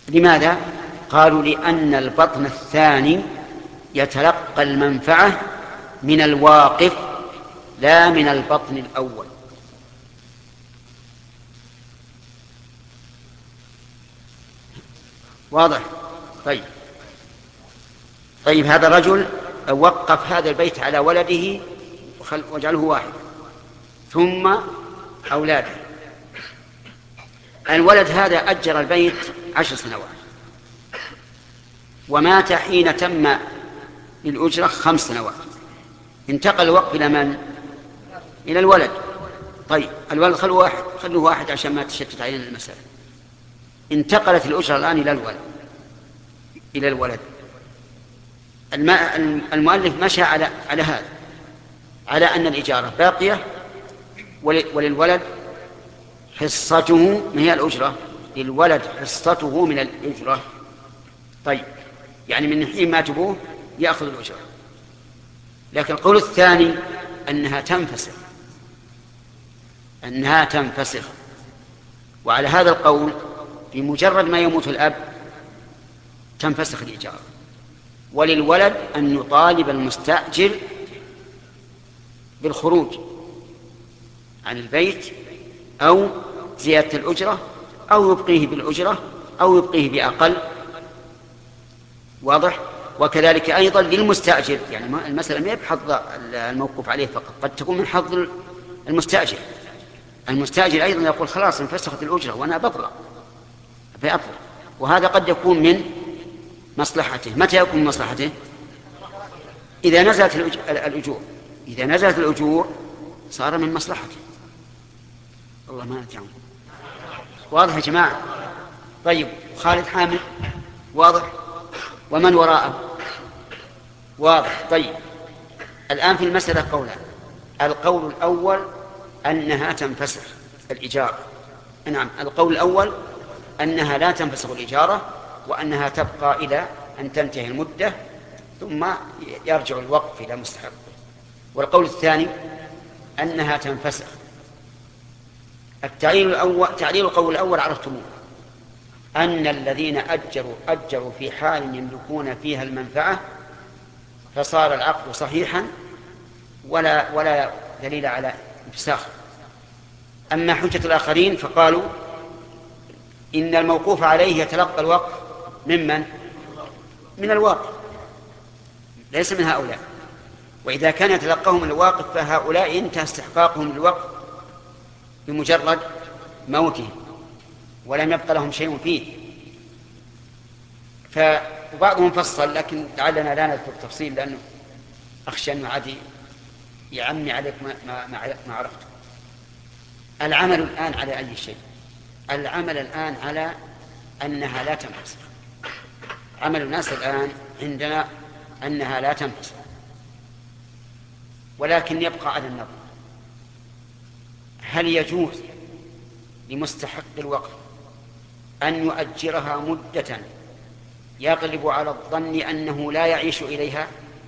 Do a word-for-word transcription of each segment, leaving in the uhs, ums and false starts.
لماذا؟ قالوا لأن البطن الثاني يتلقى المنفعة من الواقف لا من البطن الأول. واضح؟ طيب طيب هذا الرجل وقف هذا البيت على ولده واجعله واحد، ثم أولاده. الولد هذا أجر البيت عشر سنوات ومات حين تم للأجرة خمس سنوات. انتقل الوقف إلى من؟ إلى الولد. طيب الولد خلوه واحد، خلوه واحد عشان ما تشتت علينا المسألة. انتقلت الأجرة الآن إلى الولد إلى الولد المؤلف مشى على على هذا، على أن الإجارة باقية وللولد حصته. ما هي الأجرة؟ للولد حصته من الأجرة. طيب يعني من حين ما تبوه يأخذ الأجرة. لكن القول الثاني أنها تنفسخ أنها تنفسخ وعلى هذا القول بمجرد ما يموت الأب تنفسخ الإجارة، وللولد أن يطالب المستأجر بالخروج عن البيت أو زيادة الأجرة أو يبقيه بالأجرة أو يبقيه بأقل. واضح؟ وكذلك أيضا للمستأجر، يعني المسألة ما بحظ الموقوف عليه فقط، قد تكون من حظ المستأجر. المستأجر أيضا يقول خلاص انفسخت الأجرة وأنا بطلع فيطلع، وهذا قد يكون من مصلحته. متى يكون من مصلحته؟ إذا نزلت الأجور. إذا نزلت الأجور صار من مصلحته. الله ما نتعلم. واضح يا جماعة؟ طيب خالد حامد واضح؟ ومن وراءه واضح؟ طيب الآن في المسألة قولان. القول الأول أنها تنفسخ الإجارة. نعم، القول الأول أنها لا تنفسخ الإجارة وأنها تبقى إلى أن تنتهي المدة ثم يرجع الوقف إلى مستحق. والقول الثاني أنها تنفسخ. التعليل الأول تعليل القول الأول عرفتموه، أن الذين أجروا أجروا في حال يملكون فيها المنفعة فصار العقد صحيحا ولا ولا دليل على انفساخ. أما حجة الآخرين فقالوا إن الموقوف عليه يتلقى الوقف ممن؟ من الواقف ليس من هؤلاء، وإذا كان يتلقاهم من الواقف فهؤلاء انتهى استحقاقهم للوقف بمجرد موتهم ولم يبقى لهم شيء فيه. فبعضهم فصل، لكن لعلنا لا نذكر تفصيل لأنه أخشى أنه عادي يعمي عليك ما, ما, ما عرفت. العمل الآن على أي شيء؟ العمل الآن على أنها لا تنفسخ. عمل الناس الآن عندنا أنها لا تنفسخ، ولكن يبقى على النظر. هل يجوز لمستحق الوقف أن يؤجرها مدة يغلب على الظن أنه لا يعيش إليها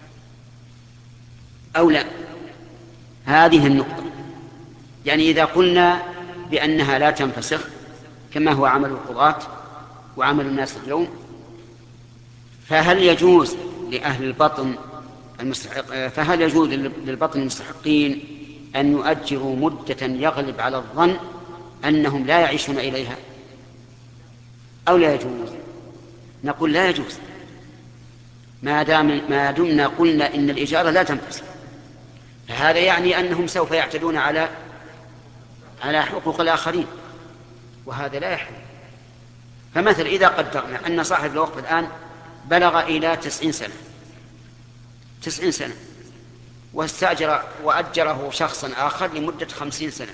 أو لا؟ هذه النقطة. يعني إذا قلنا بأنها لا تنفسخ كما هو عمل القضاة وعمل الناس اليوم، فهل يجوز لأهل البطن المستحق فهل يجوز للبطن المستحقين أن يؤجروا مدة يغلب على الظن أنهم لا يعيشون إليها أو لا يجوز؟ نقول لا يجوز ما دام ما دمنا قلنا إن الإجارة لا تنفسخ، فهذا يعني أنهم سوف يعتدون على على حقوق الآخرين، وهذا لا يحل. فمثل إذا قدرنا أن صاحب الوقف الآن بلغ إلى تسعين سنة تسعين سنة واستأجر وأجره شخصا آخر لمدة خمسين سنة،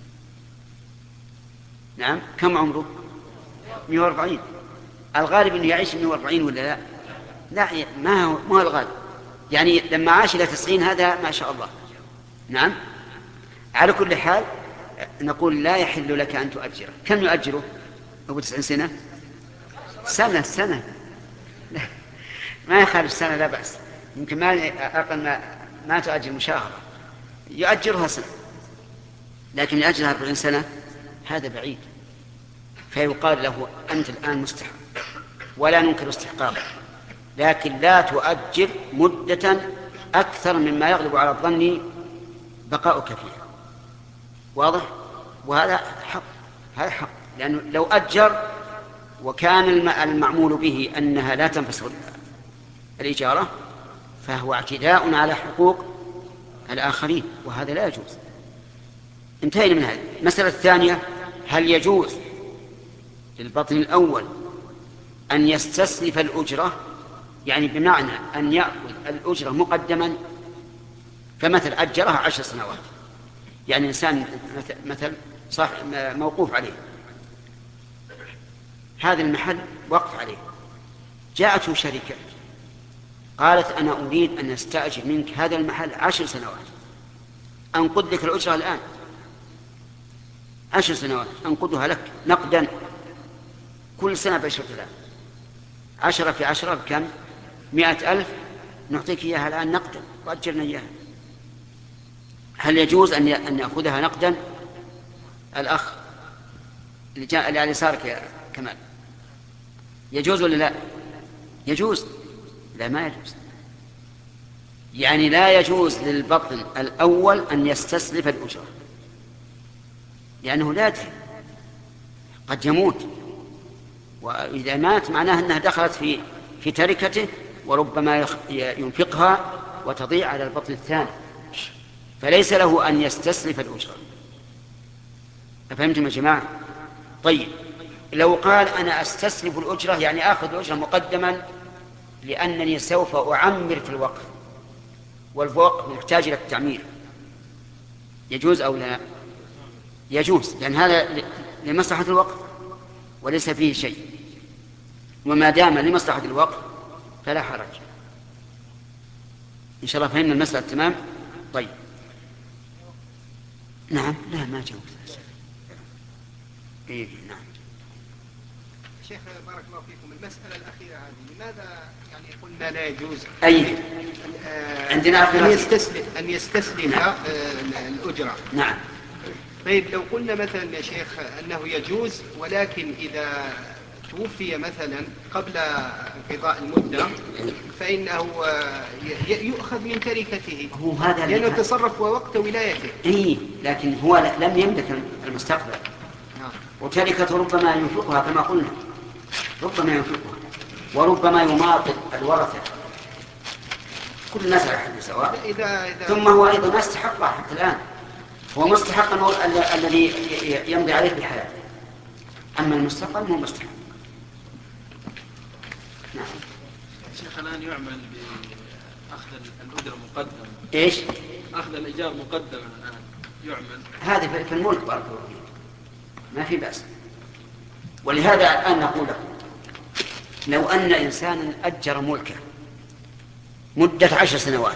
نعم، كم عمره؟ مئة وأربعين. الغالب أنه يعيش مئة وأربعين ولا لا؟ لا، ما هو, ما هو الغالب. يعني لما عاش إلى تسعين هذا ما شاء الله. نعم، على كل حال نقول لا يحل لك أن تؤجره. كم يؤجره أبو تسعين سنة؟ سنة سنة لا. ما يخالف سنة لا بأس، يمكن ما أقل ما, ما تؤجر مشاهرة يؤجرها سنة، لكن يؤجرها أربعين سنة هذا بعيد. فيقال له أنت الآن مستحق ولا ننكر استحقاقه، لكن لا تؤجل مدة أكثر مما يغلب على الظن بقاؤك فيها. واضح؟ وهذا حق، هذا حق، لأنه لو أجر وكان المعمول به أنها لا تنفسخ الإجارة فهو اعتداء على حقوق الآخرين، وهذا لا يجوز. انتهينا من هذه المسألة الثانية: هل يجوز للبطن الأول أن يستسلف الأجرة؟ يعني بمعنى أن يأخذ الأجرة مقدما، فمثل أجرها عشر سنوات، يعني إنسان مثل صح موقوف عليه، هذا المحل وقف عليه، جاءته شركة قالت أنا أريد أن أستأجر منك هذا المحل عشر سنوات، أنقذ لك الأجرة الآن عشر سنوات، أنقذها لك نقدا كل سنة بعشرة آلاف، عشرة في عشرة بكم؟ مئة ألف، نعطيك إياها الآن نقدا وأجرنا إياها. هل يجوز أن أن يأخذها نقدا؟ الأخ اللي جاء اللي على يسارك يا كمال، يجوز ولا لا؟ يجوز؟ لا، ما يجوز. يعني لا يجوز للبطن الأول أن يستسلف الأجرة، لأنه لا يدري، قد يموت، وإذا مات معناه أنها دخلت في في تركته، وربما ينفقها وتضيع على البطن الثاني، فليس له أن يستسلف الأجرة. أفهمتم يا جماعة؟ طيب، لو قال أنا أستسلف الأجرة يعني آخذ الأجرة مقدما لأنني سوف أعمر في الوقف، والوقف محتاج إلى التعمير، يجوز أو لا؟ يجوز، لأن هذا لمصلحة الوقف وليس فيه شيء، وما دام لمصلحة الوقف فلا حرج. إن شاء الله فهمنا المسألة تمام. طيب، نعم، لا ما جاوب. إيه نعم. شيخ بارك الله فيكم، المسألة الأخيرة هذه لماذا يعني قلنا لا يجوز أي آه عندنا أن يستسلف أن يستسلف نعم. آه الأجرة. نعم. طيب، لو قلنا مثلا يا شيخ أنه يجوز، ولكن إذا توفي مثلا قبل انقضاء المدة فإنه يؤخذ من تركته، هو هذا لأنه تصرف وقت ولايته. إيه، لكن هو لم يملك المستقبل، وتركته ربما ينفقها كما قلنا، ربما ينفقها وربما يماطل الورثة، كل الناس على حد سواء. إذا إذا ثم هو أيضا ما استحقها حتى الآن، هو مستحق الذي يمضي عليه بالحياة، أما المستقبل هو مستحق. نعم. شيخ، الآن يعمل بأخذ الأجرة مقدما. إيش؟ أخذ الإيجار مقدما الآن يعمل. هذه في الملك بارك الله فيك، ما في بأس. ولهذا الآن نقول لكم لو أن إنسانا أجر ملكه مدة عشر سنوات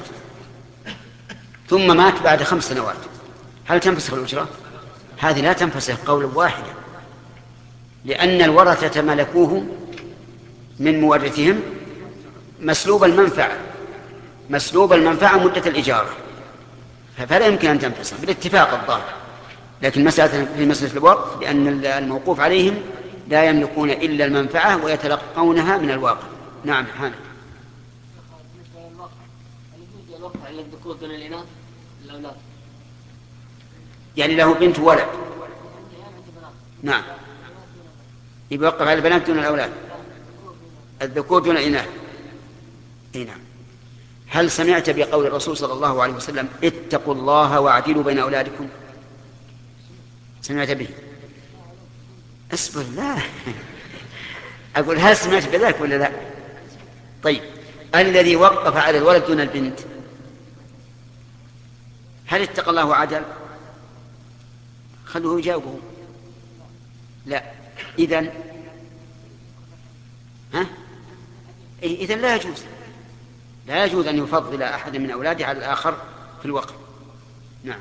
ثم مات بعد خمس سنوات، هل تنفسخ الأجرة؟ هذه لا تنفسخ قولا واحدا، لأن الورثة ملكوه من مورثهم مسلوب المنفعة، مسلوب المنفعة مدة الإجارة، فلا يمكن أن تنفسخ بالاتفاق الظاهر. لكن مسألة في مسألة الوقف، لأن الموقوف عليهم لا يملكون إلا المنفعة ويتلقونها من الواقع. نعم حامد. الوقف على الذكور دون الإناث الأولاد، يعني له بنت ولد، نعم، يبقى يوقف على البنات دون الأولاد، الذكور دون الإناث. اي نعم. هل سمعت بقول الرسول صلى الله عليه وسلم اتقوا الله واعدلوا بين أولادكم؟ سمعت به؟ اصبر، لا أقول هل سمعت بذلك ولا لا؟ طيب، الذي وقف على الولد دون البنت هل اتقى الله وعدل؟ خلوه يجاوبه. لا. إذن ها إيه إذن لا يجوز، لا يجوز أن يفضل أحد من أولاده على الآخر في الوقف. نعم.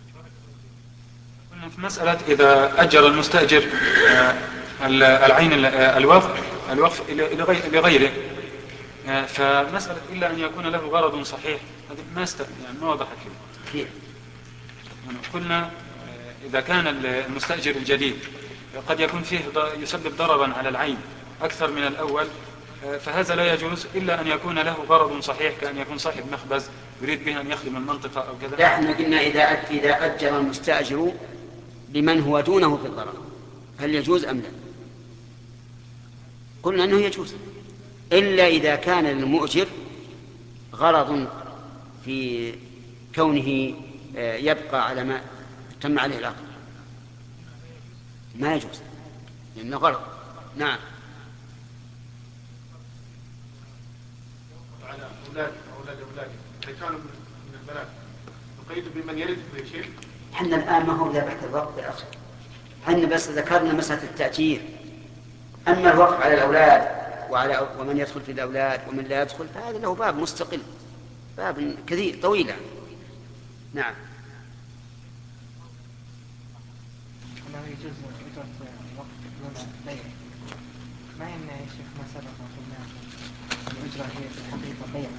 في مسألة إذا أجر المستأجر العين الوقف الوقف لغيره، فمسألة إلا أن يكون له غرض صحيح، هذه ما است يعني ما وضحت لي. يعني قلنا إذا كان المستأجر الجديد قد يكون فيه يسبب ضررا على العين أكثر من الأول، فهذا لا يجوز إلا أن يكون له غرض صحيح، كأن يكون صاحب مخبز يريد به أن يخدم المنطقة أو كذا. لا، احنا قلنا إذا إذا أجر المستأجر لمن هو دونه في الضرر هل يجوز أم لا؟ قلنا أنه يجوز، إلا إذا كان للمؤجر غرض في كونه يبقى على ما تم عليه العقد، ما يجوز لأنه غرض. نعم. على أولاد أولاد أولاد إذا كانوا من البنات نقيد بمن يرث كل شيء. حنا الآن ما هو ذبح الوقت يا أخي، حنا بس ذكرنا مسألة التأجير. أما الوقف على الأولاد وعلى ومن يدخل في الأولاد ومن لا يدخل فهذا له باب مستقل، باب كثير طويل. نعم. أنه يجوز إجرة الوقت دون بيع، ما يمنع يا شيخ ما سبق وقلنا الأجرة هي في الحقيقة بيع.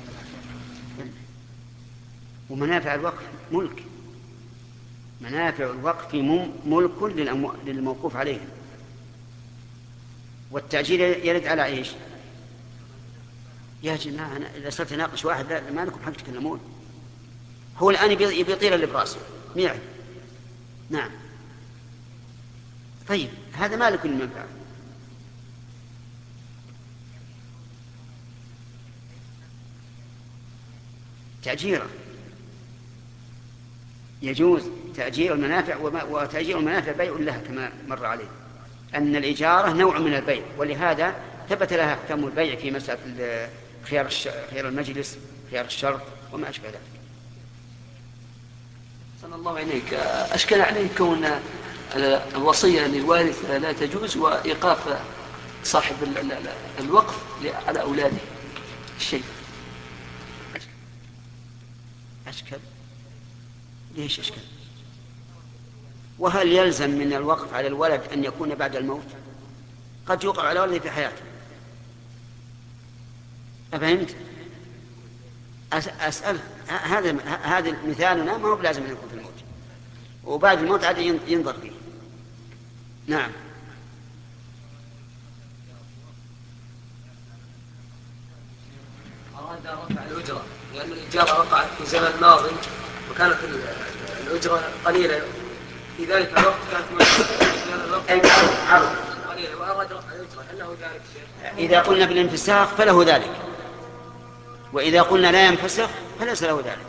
ومنافع الوقف ملك، منافع الوقف ملك للموقوف عليه، والتأجير يرد على إيش؟ يا جماعة إذا صرت ناقش واحد لا ما لكم حق تكلمون. هو الآن يبي يطير اللي براسه ميعي. نعم. طيب هذا مالك المنفعة. تأجيره يجوز تأجير المنافع، وتأجير المنافع بيع لها كما مر عليه أن الإجارة نوع من البيع، ولهذا ثبت لها أحكام البيع في مسألة خيار خيار المجلس، خيار الشرط وما أشبه ذلك. صلى الله عليك. أشكل عليه كون الوصية للوارث لا تجوز وإيقاف صاحب الوقف على أولاده الشيء. أشكل ليش أشكل؟ وهل يلزم من الوقف على الولد أن يكون بعد الموت؟ قد يوقع على ولده في حياته. أفهمت؟ أسأل هذا هذا مثالنا ما هو بلازم أن يكون في الموت، وبعد الموت عاد ينظر فيه. نعم. أراد رفع الأجرة لأن الإجارة وقعت في زمن ماضي وكانت الأجرة قليلة في ذلك الوقت، كانت قليلة وأراد رفع الأجرة أنه ذلك شيء. إذا قلنا بالانفساخ فله ذلك، وإذا قلنا لا ينفسخ فليس له ذلك.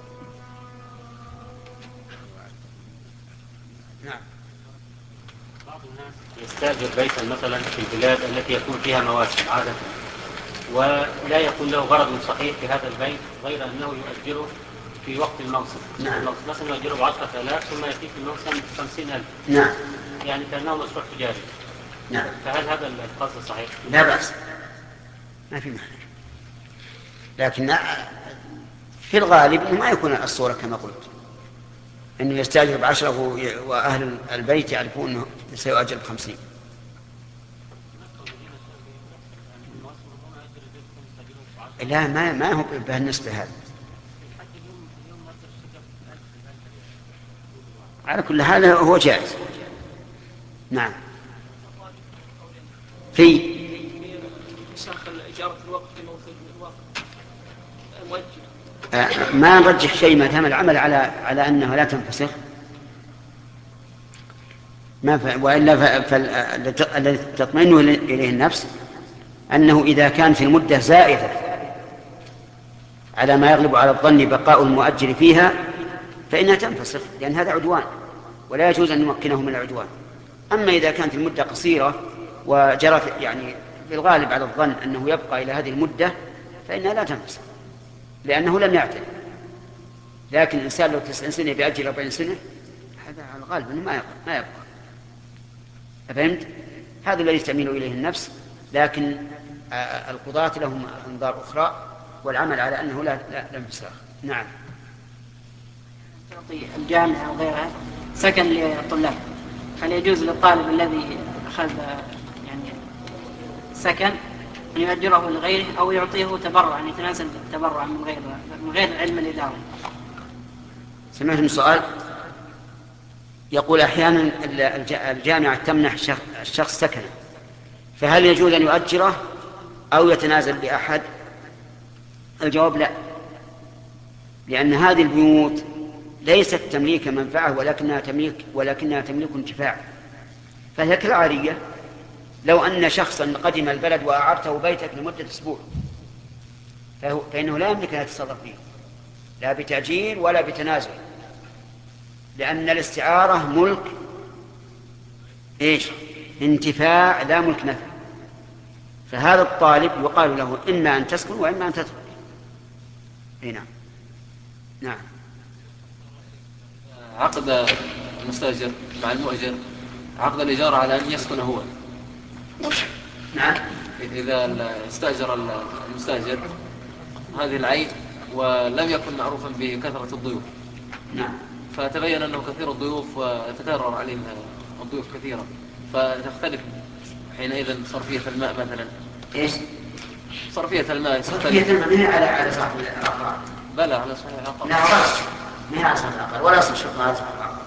نعم. بعض الناس يستأجر بيتا مثلا في البلاد التي يكون فيها مواسم عادة، ولا يكون له غرض صحيح في هذا البيت غير أنه يؤجره في وقت الموسم. نعم. مثلا يؤجره بعشرة آلاف ثم يأتي في الموسم خمسين ألف. نعم. يعني كأنه مشروع تجاري. نعم. فهل هذا القصد صحيح؟ لا بأس، ما في مانع، لكن في الغالب إنه ما يكون الصورة كما قلت، إنه يستأجر بعشرة وأهل البيت يعرفون أنه سيؤجر بخمسين. لا، ما ما هو بهالنسبة هذا. على كل حال هو جائز. نعم. في سخل إجارة الوقت في موثق الوقت آه ما نرجح شيء ما دام العمل على على أنه لا تنفسخ، ما ف... وإلا فالذي تطمئن إليه النفس أنه إذا كان في المدة زائدة على ما يغلب على الظن بقاء المؤجر فيها فإنها تنفسخ، لأن هذا عدوان ولا يجوز أن نمكنه من العدوان. أما إذا كانت المدة قصيرة وجرت يعني بالغالب على الظن أنه يبقى إلى هذه المدة فإنها لا تنفسخ لأنه لم يعتد. لكن الإنسان لو تسعين سنة بأجل أربعين سنة هذا على الغالب أنه ما يبقى, ما يبقى. أفهمت؟ هذا الذي تميل إليه النفس، لكن القضاة لهم أنظار أخرى والعمل على أنه لا لا انفساخ. نعم. تعطي الجامعة وغيرها سكن للطلاب، هل يجوز للطالب الذي أخذ يعني سكن أن يؤجره لغيره أو يعطيه تبرع، يعني يتنازل بالتبرع من غير من غير علم الإدارة؟ سمعت من سؤال يقول أحيانا الجامعة تمنح الشخص سكنا فهل يجوز أن يؤجره أو يتنازل لأحد؟ الجواب لا، لأن هذه البيوت ليست تمليك منفعة ولكنها تمليك ولكنها تملك انتفاع، فهي كالعارية. لو أن شخصا قدم البلد وأعرته بيتك لمدة أسبوع فإنه لا يملك أن يتصرف فيه لا بتأجير ولا بتنازل، لأن الاستعارة ملك إيش؟ انتفاع لا ملك نفع. فهذا الطالب يقال له إما أن تسكن وإما أن تترك. نعم نعم. عقد المستأجر مع المؤجر عقد الإجارة على أن يسكن هو. نعم. إذا استأجر المستأجر هذه العين ولم يكن معروفا بكثرة الضيوف، نعم، فتبين أنه كثير الضيوف وتكرر عليه الضيوف كثيرا، فتختلف حينئذ صرفية الماء مثلا. إيش؟ صرفية الماء. صرفية الماء من على على صاحب العقار. بلى على صاحب العقار. لا غلط، من على صاحب العقار ولا أصل شرط على صاحب العقار.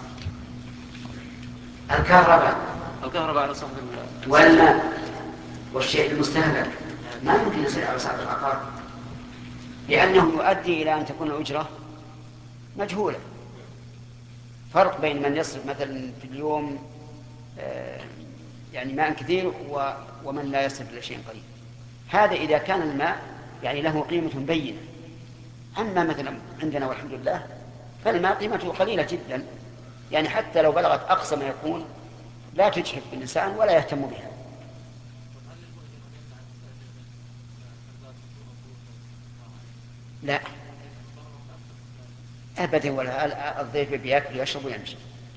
الكهرباء. الكهرباء على صاحب والماء والشيء المستهلك ما يمكن يصير على صاحب العقار، لأنه يؤدي إلى أن تكون الأجرة مجهولة. فرق بين من يصرف مثلا في اليوم يعني ماء كثير ومن لا يصرف إلا شيء قليل. هذا إذا كان الماء يعني له قيمة بينة. أما مثلا عندنا والحمد لله فالماء قيمته قليلة جدا، يعني حتى لو بلغت أقصى ما يكون لا تجحف بالإنسان ولا يهتم بها. لا أبدا، ولا الضيف بيأكل ويشرب ويمشي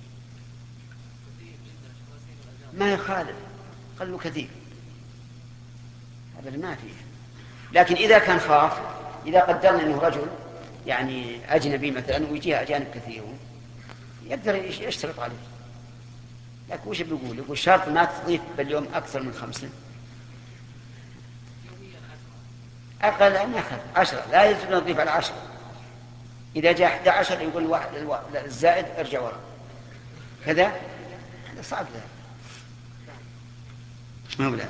ما يخالف، قل كثير أبدا ما فيه. لكن إذا كان خاف، إذا قدرنا أنه رجل يعني أجنبي مثلا ويجيها أجانب كثيرون يقدر يشترط عليه. لكن وش بيقول؟ يقول شرط ما تضيف باليوم أكثر من خمسة، أقل أن يأخذ عشرة، لا يجوز أن نضيف على عشرة. إذا جاء أحد عشر يقول الواحد الزائد ارجع وراء كذا، هذا صعب ذلك. ما بلا.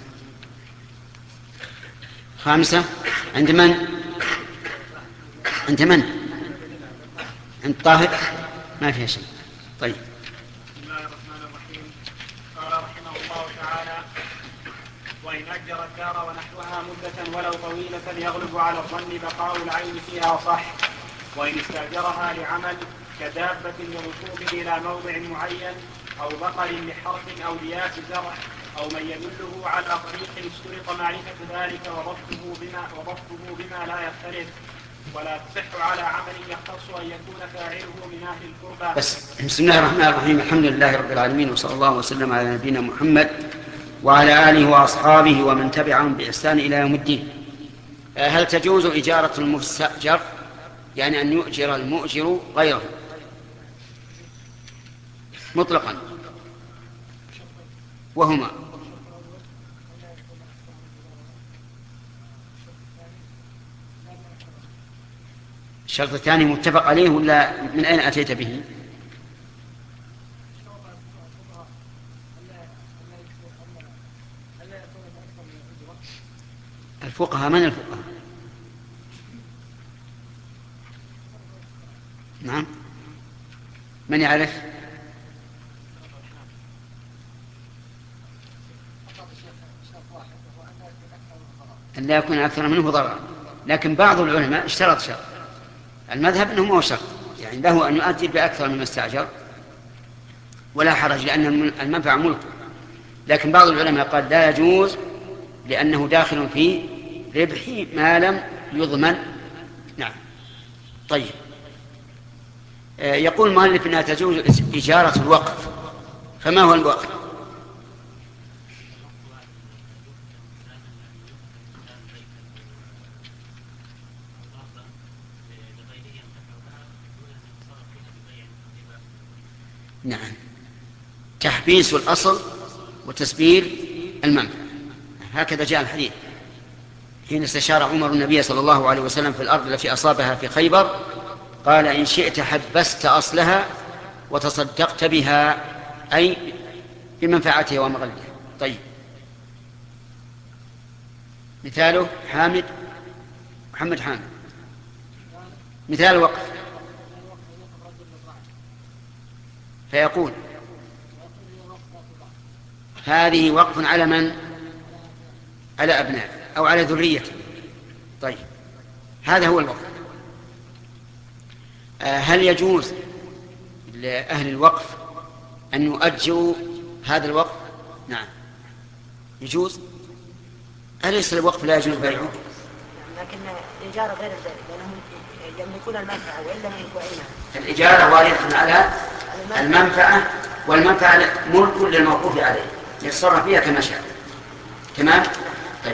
خامسة عند من؟ عند من؟ عند طاهر ما فيها شيء. طيب. بسم الله الرحمن الرحيم. قال رحمه الله تعالى: وإن أجر الدار ونحوها مدة ولو طويلة يغلب على الظن بقاء العين فيها صح. وإن استأجرها لعمل كدابة لركوب إلى موضع معين أو بقر لحرث أو لياس زرع أو من يدله على طريق اشترط معرفة ذلك وضبطه بما, وضبطه بما لا يختلف، ولا تصح على عمل يختص أن يكون فاعله من أهل القربى. بس بسم الله الرحمن الرحيم. الحمد لله رب العالمين، وصلى الله وسلم على نبينا محمد وعلى آله وأصحابه ومن تبعهم بإحسان إلى يوم الدين. هل تجوز إجارة المستأجر، يعني أن يؤجر المؤجر غيره مطلقا؟ وهما الشرط الثاني متفق عليه ولا من أين أتيت به؟ الفقهاء. من الفقهاء؟ نعم، من يعرف؟ أن لا يكون أكثر منه ضررا، لكن بعض العلماء اشترط شرط. المذهب أنه ما هو شرط، يعني له أن يؤجر بأكثر مما استأجر ولا حرج لأن المنفعة ملك. لكن بعض العلماء قال لا يجوز لأنه داخل في ربح ما لم يضمن. نعم. طيب. يقول المؤلف أنها تجوز إجارة الوقف، فما هو الوقف؟ نعم، تحبيس الأصل وتسبيل المنفعة، هكذا جاء الحديث حين استشار عمر النبي صلى الله عليه وسلم في الأرض التي أصابها في خيبر، قال إن شئت حبست أصلها وتصدقت بها، أي بمنفعتها ومغلها. طيب. مثاله حامد محمد حامد. مثال وقف فيقول هذه وقف على من؟ على أبنائه أو على ذريته. طيب هذا هو الوقف. هل يجوز لأهل الوقف أن يؤجروا هذا الوقف؟ نعم يجوز. أليس الوقف لا يجوز بيعه؟ لكن الإجارة غير ذلك لأنهم يملكون المنفعة وإن لم يملكوا عينها. الإجارة واردة على المنفعة، والمنفعة ملك للموقوف عليه يتصرف فيها كما شاء. تمام؟ طيب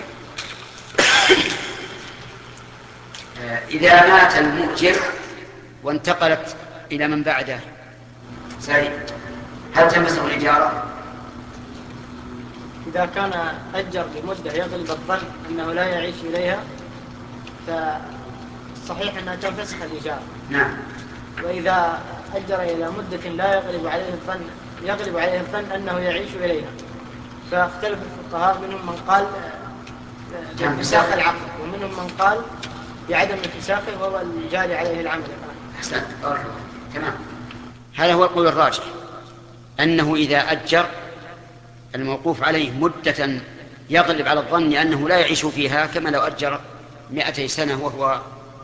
إذا مات المؤجر وانتقلت إلى من بعده سعيد، هل تنفسخ الإجارة؟ إذا كان أجر لمدة يغلب الظن أنه لا يعيش إليها فصحيح أنها تنفسخ الإجارة. نعم. وإذا أجر إلى مدة لا يغلب عليه الظن يغلب عليه الظن أنه يعيش إليها فاختلف الفقهاء، منهم من قال بانفساخ العقد ومنهم من قال بعدم انفساخه وهو الجاري عليه العمل. أحسنت. تمام. هذا هو القول الراجح، أنه إذا أجر الموقوف عليه مدة يغلب على الظن أنه لا يعيش فيها، كما لو أجر مئتي سنة وهو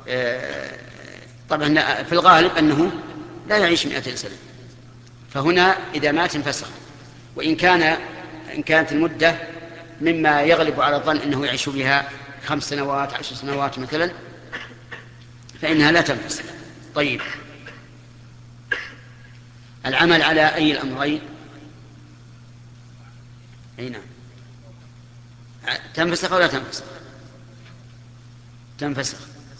طبعا في الغالب أنه لا يعيش مئتي سنة، فهنا إذا مات انفسخ. وإن كان إن كانت المدة مما يغلب على الظن أنه يعيش بها خمس سنوات عشر سنوات مثلا فإنها لا تنفسخ. طيب العمل على أي الأمرين؟ أي نعم. تنفسخ أو لا تنفسخ؟ تنفسخ.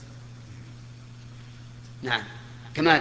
نعم. كمال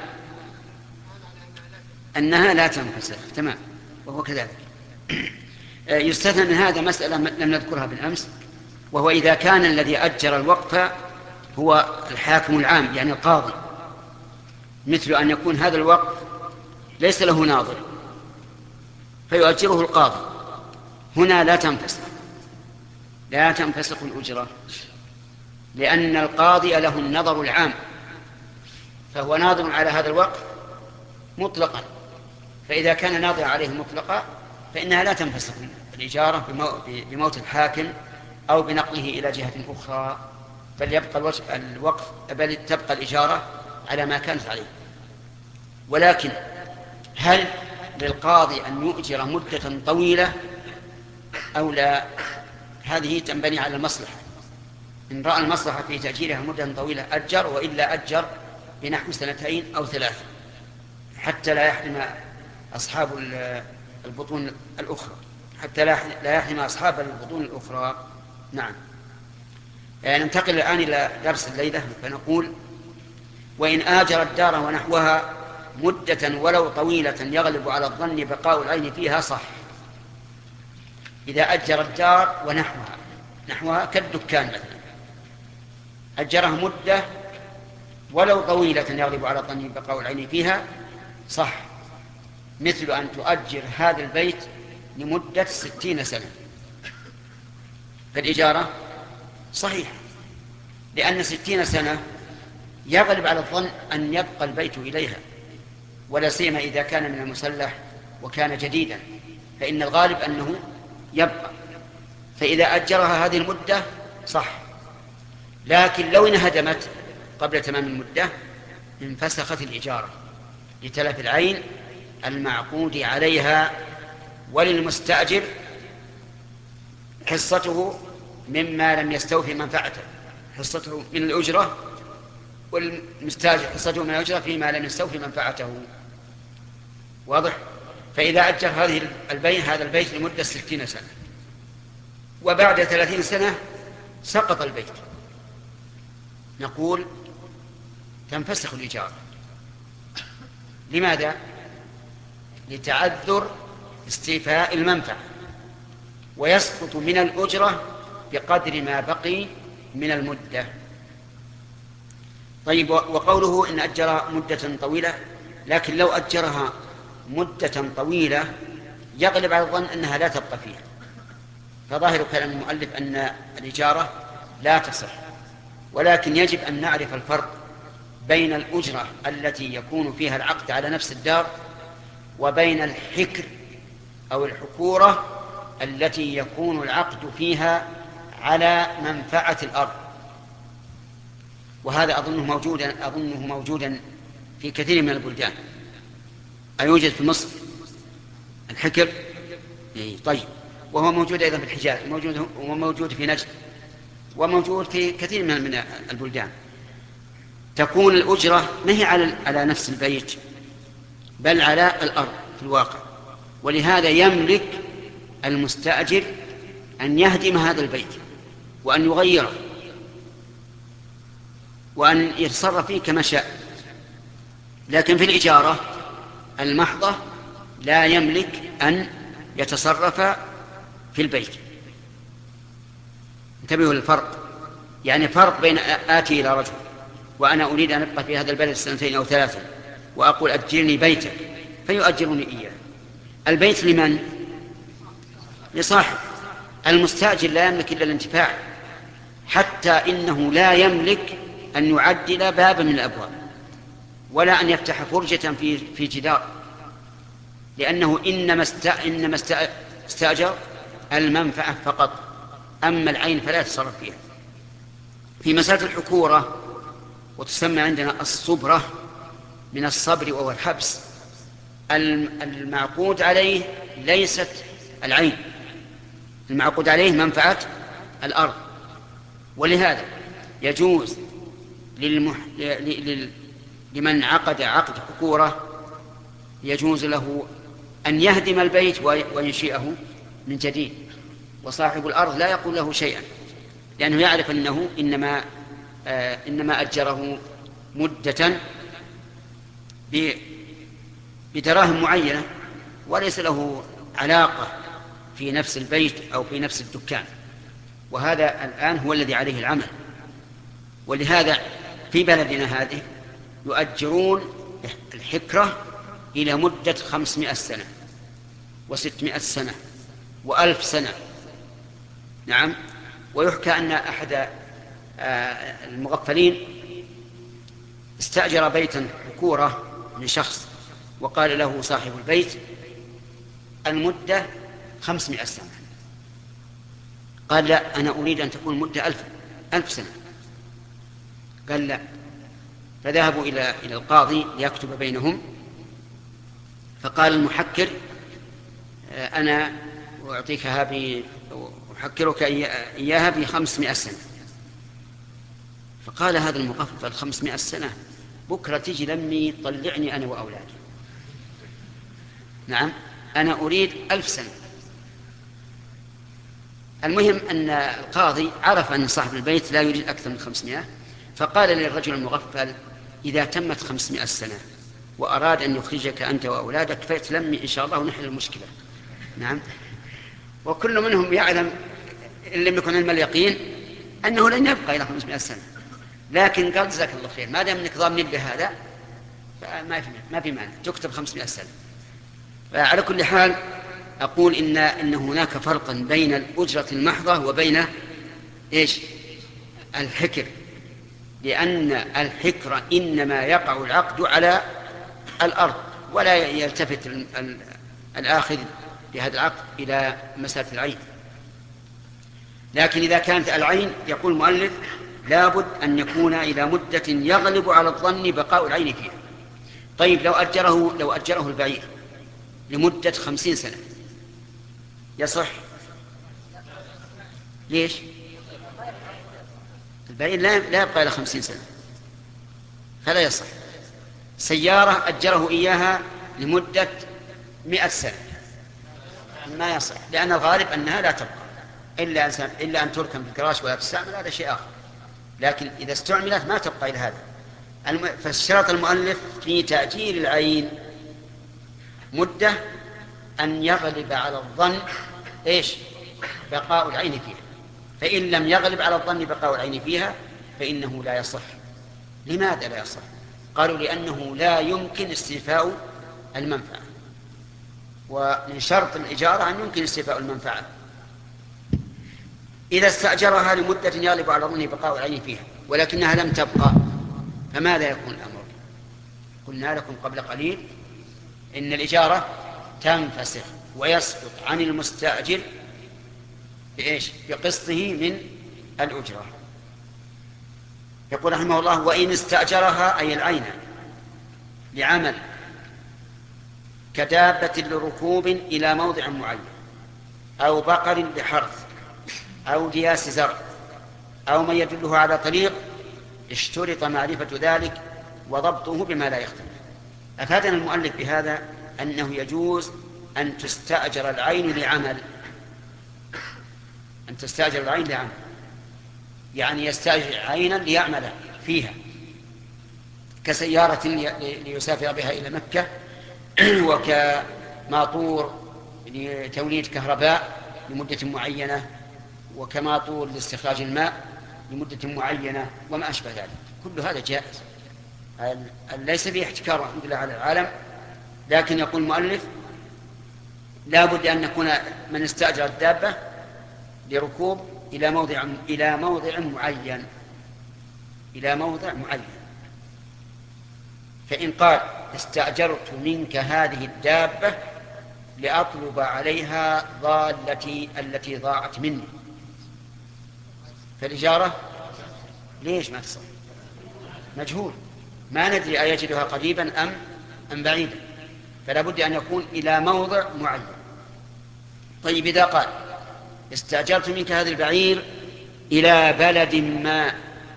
أنها لا تنفسخ. تمام. وهو كذلك. يستثنى من هذا مسألة لم نذكرها بالأمس، وهو إذا كان الذي أجر الوقف هو الحاكم العام يعني القاضي، مثل أن يكون هذا الوقف ليس له ناظر فيؤجره القاضي، هنا لا تنفسخ لا تنفسخ الأجرة، لأن القاضي له النظر العام فهو ناظر على هذا الوقف مطلقا، فإذا كان ناظر عليه مطلقا فإنها لا تنفسخ الإجارة بموت الحاكم أو بنقله إلى جهة أخرى، بل يبقى الوقف بل تبقى الإجارة على ما كانت عليه. ولكن هل للقاضي أن يؤجر مدة طويلة أو لا؟ هذه تنبني على المصلحة. إن رأى المصلحة في تأجيرها مدة طويلة أجر، وإلا أجر بنحو سنتين أو ثلاثة حتى لا يحرم أصحاب البطون الأخرى حتى لا يحرم أصحاب البطون الأخرى. نعم. يعني ننتقل الآن إلى درس الليلة فنقول: وإن آجر الدار ونحوها مدة ولو طويلة يغلب على الظن بقاء العين فيها صح. إذا أجر الدار ونحوها، نحوها كالدكان مثلا، أجرها مدة ولو طويلة يغلب على الظن بقاء العين فيها صح، مثل أن تؤجر هذا البيت لمدة ستين سنة، فالإجارة صحيح، لأن ستين سنة يغلب على الظن أن يبقى البيت إليها، ولا سيما إذا كان من المسلح وكان جديدا فإن الغالب أنه يبقى، فإذا أجرها هذه المدة صح. لكن لو انهدمت قبل تمام المدة انفسخت الإجارة لتلف العين المعقود عليها، وللمستأجر حصته مما لم يستوفي منفعته، حصته من الأجرة، والمستأجر حصته من الأجرة فيما لم يستوفي منفعته. واضح؟ فإذا أجر هذه البيت هذا البيت لمدة ستين سنة وبعد ثلاثين سنة سقط البيت، نقول تنفسخ الإجارة. لماذا؟ لتعذر استيفاء المنفعة، ويسقط من الأجرة بقدر ما بقي من المدة. طيب، وقوله إن أجر مدة طويلة، لكن لو أجرها مدة طويلة يغلب على الظن أنها لا تبقى فيها، فظاهر كلام المؤلف أن الإجارة لا تصح. ولكن يجب أن نعرف الفرق بين الأجرة التي يكون فيها العقد على نفس الدار وبين الحكر أو الحكورة التي يكون العقد فيها على منفعة الأرض. وهذا أظنه موجودا أظنه موجودا في كثير من البلدان. أيوجد في مصر الحكر؟ طيب. وهو موجود أيضا في الحجاز، موجود وموجود في نجد، وموجود في كثير من البلدان. تكون الأجرة ما هي على على نفس البيت بل على الأرض في الواقع. ولهذا يملك المستأجر أن يهدم هذا البيت وأن يغيره وأن يتصرف فيه كما شاء. لكن في الإجارة المحضة لا يملك أن يتصرف في البيت. انتبهوا للفرق، يعني فرق بين آتي إلى رجل وأنا أريد أن أبقى في هذا البلد سنتين أو ثلاثة وأقول أجرني بيتك فيؤجرني إياه. البيت لمن؟ لصاحب. المستأجر لا يملك إلا الانتفاع، حتى إنه لا يملك أن يعدل بابا من الأبواب ولا أن يفتح فرجة في في جدار، لأنه إنما إنما استأجر المنفعة فقط، أما العين فلا يتصرف فيها. في مسألة الحكورة، وتسمى عندنا الصبرة من الصبر وهو الحبس، المعقود عليه ليست العين، المعقود عليه منفعة الأرض. ولهذا يجوز للمح... ل... لمن عقد عقد حكورة يجوز له أن يهدم البيت وينشئه من جديد، وصاحب الأرض لا يقول له شيئا، لأنه يعرف أنه إنما آه إنما أجره مدة بدراهم معينة وليس له علاقة في نفس البيت أو في نفس الدكان. وهذا الآن هو الذي عليه العمل. ولهذا في بلدنا هذه يؤجرون الحكرة إلى مدة خمسمائة سنة وستمائة سنة وألف سنة. نعم. ويحكى أن أحد المغفلين استأجر بيتا حكورة لشخص، وقال له صاحب البيت المدة خمسمائة سنة. قال لا، أنا أريد أن تكون مدة ألف, ألف سنة. قال لا. فذهبوا إلى إلى القاضي ليكتب بينهم، فقال المحكر أنا أعطيكها ب أحكرك إياها بخمسمائة سنة. فقال هذا المغفل خمسمائة سنة، بكرة تجي لمي طلعني أنا وأولادي. نعم، أنا أريد ألف سنة. المهم أن القاضي عرف أن صاحب البيت لا يريد أكثر من خمسمائة، فقال للرجل المغفل إذا تمت خمسمائة سنة وأراد أن يخرجك أنت وأولادك فيتلمي إن شاء الله ونحل المشكلة. نعم. وكل منهم يعلم إن لم يكن علم اليقين أنه لن يبقى إلى خمسمائة سنة، لكن قال جزاك الله خير، ما دام انك ضامن بهذا فما في ما في مانع تكتب خمسمائة سنة. فعلى كل حال أقول إن إن هناك فرقا بين الأجرة المحضة وبين إيش؟ الحكر، لأن الحكر إنما يقع العقد على الأرض ولا يلتفت الآخذ بهذا العقد إلى مسألة العين. لكن إذا كانت العين يقول المؤلف لابد أن يكون إلى مدة يغلب على الظن بقاء العين فيها. طيب لو أجره لو أجره البعير لمدة خمسين سنة يصح؟ ليش؟ البعير لا لا يبقى إلى خمسين سنة فلا يصح. سيارة أجره إياها لمدة مئة سنة ما يصح، لأن الغالب أنها لا تبقى إلا أن إلا أن تركن بالكراش ولا تستعمل، هذا شيء آخر. لكن إذا استعملت ما تبقى إلى هذا. فاشترط المؤلف في تأجير العين مدة أن يغلب على الظن إيش؟ بقاء العين فيها. فإن لم يغلب على الظن بقاء العين فيها فإنه لا يصح. لماذا لا يصح؟ قالوا لأنه لا يمكن استيفاء المنفعة، ومن شرط الإجارة أن يمكن استيفاء المنفعة. إذا استأجرها لمدة يغلب على ظنه بقاء العين فيها ولكنها لم تبقى فماذا يكون الأمر؟ قلنا لكم قبل قليل إن الإجارة تنفسخ ويسقط عن المستأجر بإيش؟ بقسطه من الأجرة. يقول رحمه الله: وإن استأجرها أي العين لعمل كدابة لركوب إلى موضع معين أو بقر لحرث أو دياس زرع أو ما يدله على طريق، اشترط معرفة ذلك وضبطه بما لا يختلف. أفادنا المؤلف بهذا أنه يجوز أن تستأجر العين لعمل، أن تستأجر العين لعمل، يعني يستأجر عينا ليعمل فيها كسيارة ليسافر بها إلى مكة، وكماطور لتوليد كهرباء لمدة معينة، وكماطور لاستخراج الماء لمدة معينة، وما أشبه ذلك. كل هذا جائز، ليس فيه احتكار الحمد لله على العالم. لكن يقول المؤلف: لا بد أن نكون من استأجر الدابة لركوب إلى موضع إلى موضع معين إلى موضع معين. فإن قال: استأجرت منك هذه الدابة لأطلب عليها ضالتي التي ضاعت مني، فالإجارة ليش ما تصح؟ مجهول، ما ندري أيجدها قريبا أم أم بعيدا، فلا بد أن يكون إلى موضع معين. طيب إذا قال: استأجرت منك هذا البعير إلى بلد ما،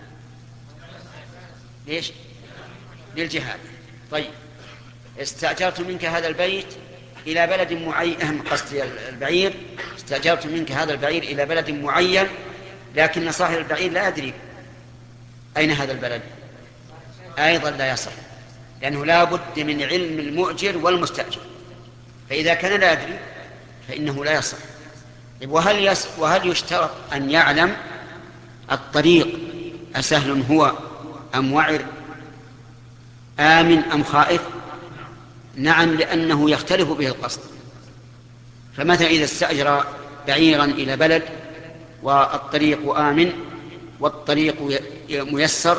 ليش؟ للجهاد. طيب استأجرت منك هذا البيت إلى بلد معين، قصدي البعير، استأجرت منك هذا البعير إلى بلد معين، لكن صاحب البعير لا يدري أين هذا البلد، أيضا لا يصح، لأنه لا بد من علم المؤجر والمستأجر، فإذا كان لا يدري فإنه لا يصح. وهل, يس وهل يشترط أن يعلم الطريق أسهل هو أم وعر، آمن أم خائف؟ نعم، لأنه يختلف به القصد. فمثلا إذا استأجر بعيرا إلى بلد والطريق آمن والطريق ميسر،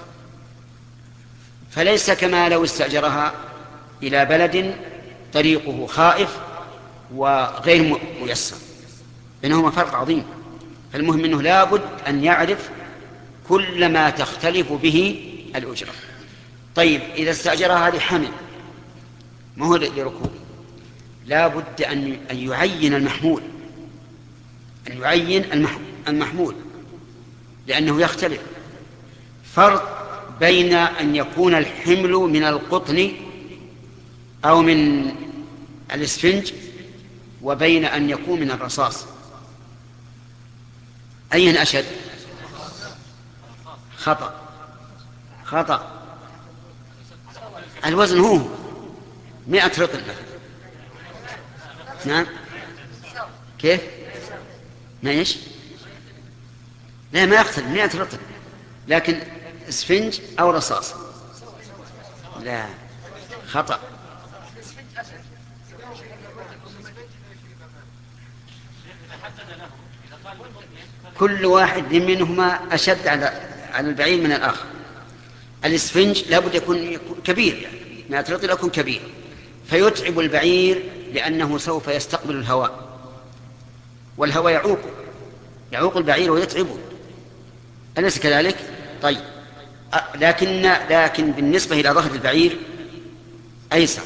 فليس كما لو استأجرها إلى بلد طريقه خائف وغير ميسر، بينهما فرق عظيم. فالمهم أنه لا بد أن يعرف كل ما تختلف به الأجرة. طيب إذا استأجرها لحمل ما هو لركوب، لا بد أن يعين المحمول، أن يعين المحمول لأنه يختلف. فرق بين أن يكون الحمل من القطن أو من الإسفنج وبين أن يكون من الرصاص، أين أشد؟ خطأ خطأ الوزن هو مئة رطل. نعم، كيف؟ ما إيش؟ لا، ما يختلف، مئة رطل، لكن اسفنج أو رصاص لا، خطأ. كل واحد منهما أشد على على البعير من الآخر. الاسفنج لابد يكون كبير، يعني مئة رطل يكون كبير، فيتعب البعير لأنه سوف يستقبل الهواء، والهواء يعوق يعوق البعير ويتعبه، أليس كذلك؟ طيب، لكن لكن بالنسبة إلى ظهر البعير أيسر.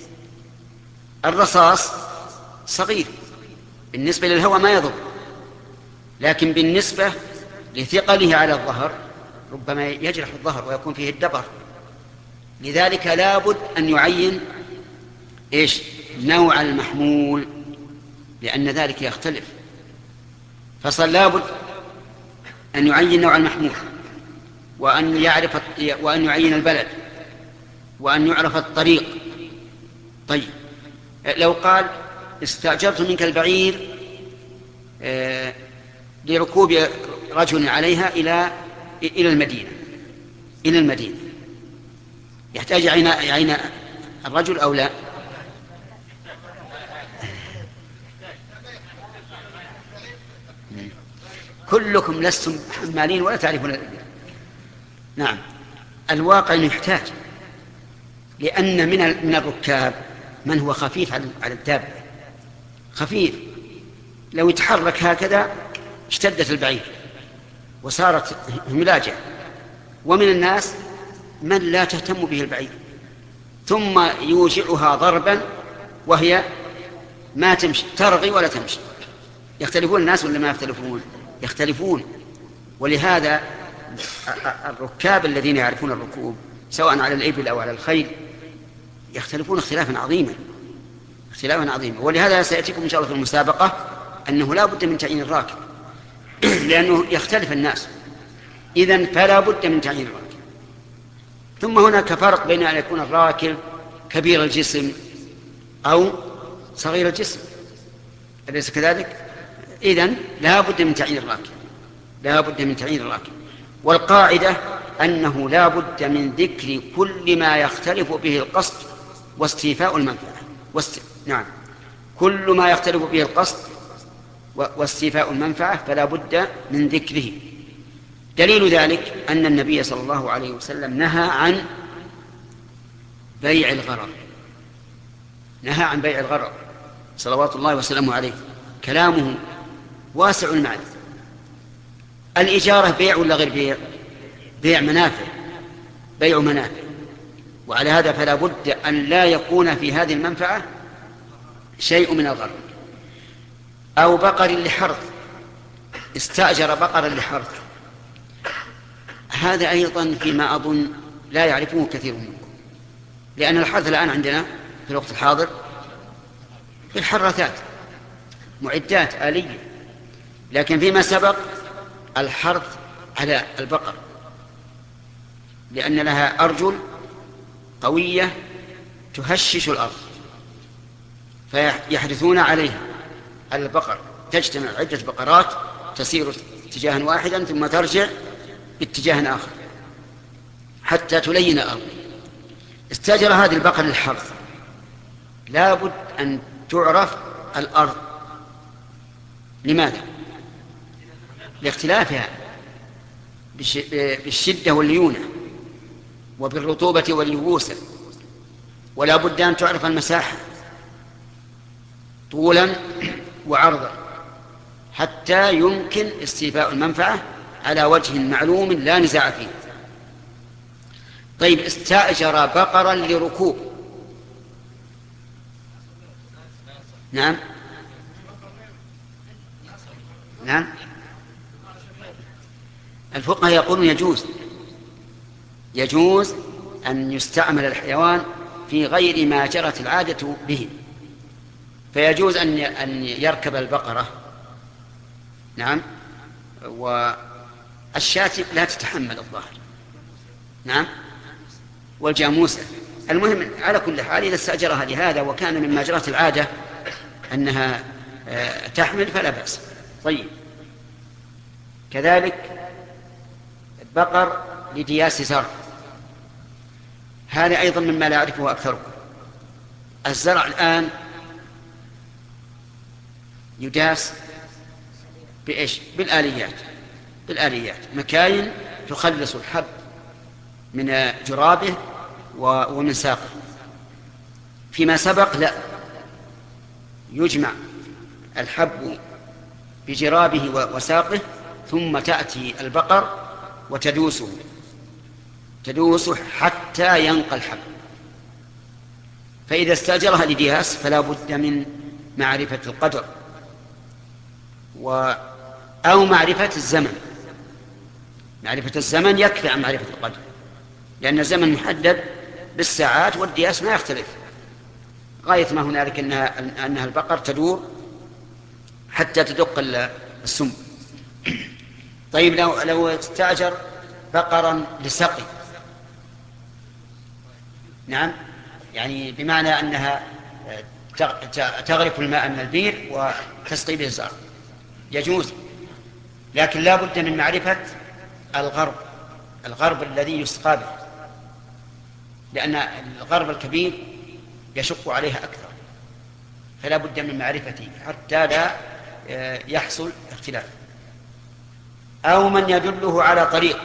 الرصاص صغير بالنسبة للهواء ما يضر، لكن بالنسبة لثقله على الظهر ربما يجرح الظهر ويكون فيه الدبر. لذلك لابد أن يعين إيش؟ نوع المحمول، لأن ذلك يختلف. فصار لابد أن يعين نوع المحمول، وأن يعرف وأن يعين البلد، وأن يعرف الطريق. طيب لو قال: استأجرت منك البعير آه لركوب رجل عليها إلى إلى المدينة إلى المدينة يحتاج يعين يعين الرجل أو لا؟ كلكم لستم حمالين ولا تعرفون الإبل. نعم، الواقع يحتاج، لأن من من الركاب من هو خفيف على الدابة، خفيف لو يتحرك هكذا اشتدت البعير وصارت هملاجة. ومن الناس من لا تهتم به البعير ثم يوجعها ضربا وهي ما تمشي، ترغي ولا تمشي. يختلفون الناس ولا ما يختلفون؟ يختلفون. ولهذا الركاب الذين يعرفون الركوب سواء على الإبل أو على الخيل يختلفون اختلافا عظيما، اختلافا عظيما. ولهذا سيأتيكم إن شاء الله في المسابقة أنه لا بد من تعيين الراكب لأنه يختلف الناس، إذن فلا بد من تعيين الراكب. ثم هناك فرق بين أن يكون الراكب كبير الجسم أو صغير الجسم، أليس كذلك؟ إذن لا بد من تعيين الراكب، لا بد من تعيين الراكب. والقاعدة أنه لا بد من ذكر كل ما يختلف به القصد واستيفاء المنفعة. واست... نعم، كل ما يختلف به القصد واستيفاء المنفعة فلا بد من ذكره. دليل ذلك أن النبي صلى الله عليه وسلم نهى عن بيع الغرر، نهى عن بيع الغرر صلوات الله وسلامه عليه. كلامه واسع المعنى. الإجارة بيع ولا غير بيع؟ بيع منافع، بيع منافع. وعلى هذا فلا بد أن لا يكون في هذه المنفعة شيء من الغرر. أو بقر لحرث، استأجر بقرا لحرث، هذا أيضا فيما أظن لا يعرفه كثير منكم، لأن الحرث الآن عندنا في الوقت الحاضر في الحراثات معدات آلية، لكن فيما سبق الحرث على البقر لأن لها أرجل قوية تهشش الأرض فيحرثون عليها على البقر، تجتمع عدة بقرات تسير اتجاها واحدا ثم ترجع باتجاه آخر حتى تلين الأرض. استأجر هذه البقر للحرث، لا بد أن تعرف الأرض. لماذا؟ لاختلافها بالشدة والليونة وبالرطوبة واليبوسة، ولا بد أن تعرف المساحة طولا وعرضا حتى يمكن استيفاء المنفعة على وجه معلوم لا نزاع فيه. طيب، استأجر بقرا لركوب، نعم نعم الفقهاء يقولون يجوز يجوز أن يستعمل الحيوان في غير ما جرت العادة به، فيجوز أن أن يركب البقرة، نعم، والشاة لا تتحمل الظاهر، نعم، والجاموسة. المهم على كل حال إذا استأجرها لهذا وكان مما جرت العادة أنها تحمل فلا بأس. طيب، كذلك بقر لدياس زرع، هذا أيضا مما لا يعرفه أكثركم. الزرع الآن يداس بإيش؟ بالآليات، بالآليات مكاين تخلص الحب من جرابه ومن ساقه. فيما سبق لا، يجمع الحب بجرابه وساقه ثم تأتي البقر وتدوسه تدوسه حتى ينقى الحب. فإذا استأجرها لدياس فلا بد من معرفة القدر و أو معرفة الزمن. معرفة الزمن يكفي عن معرفة القدر، لأن الزمن محدد بالساعات والدياس ما يختلف غاية ما هنالك أنها, أنها البقر تدور حتى تدق السم. طيب، لو, لو استأجر بقرا لسقي، نعم، يعني بمعنى أنها تغرف الماء من البير وتسقي به الزرع، يجوز، لكن لا بد من معرفة الغرب الغرب الذي يسقى به، لأن الغرب الكبير يشق عليها أكثر، فلا بد من معرفته حتى لا يحصل اختلاف. أو من يدله على طريق.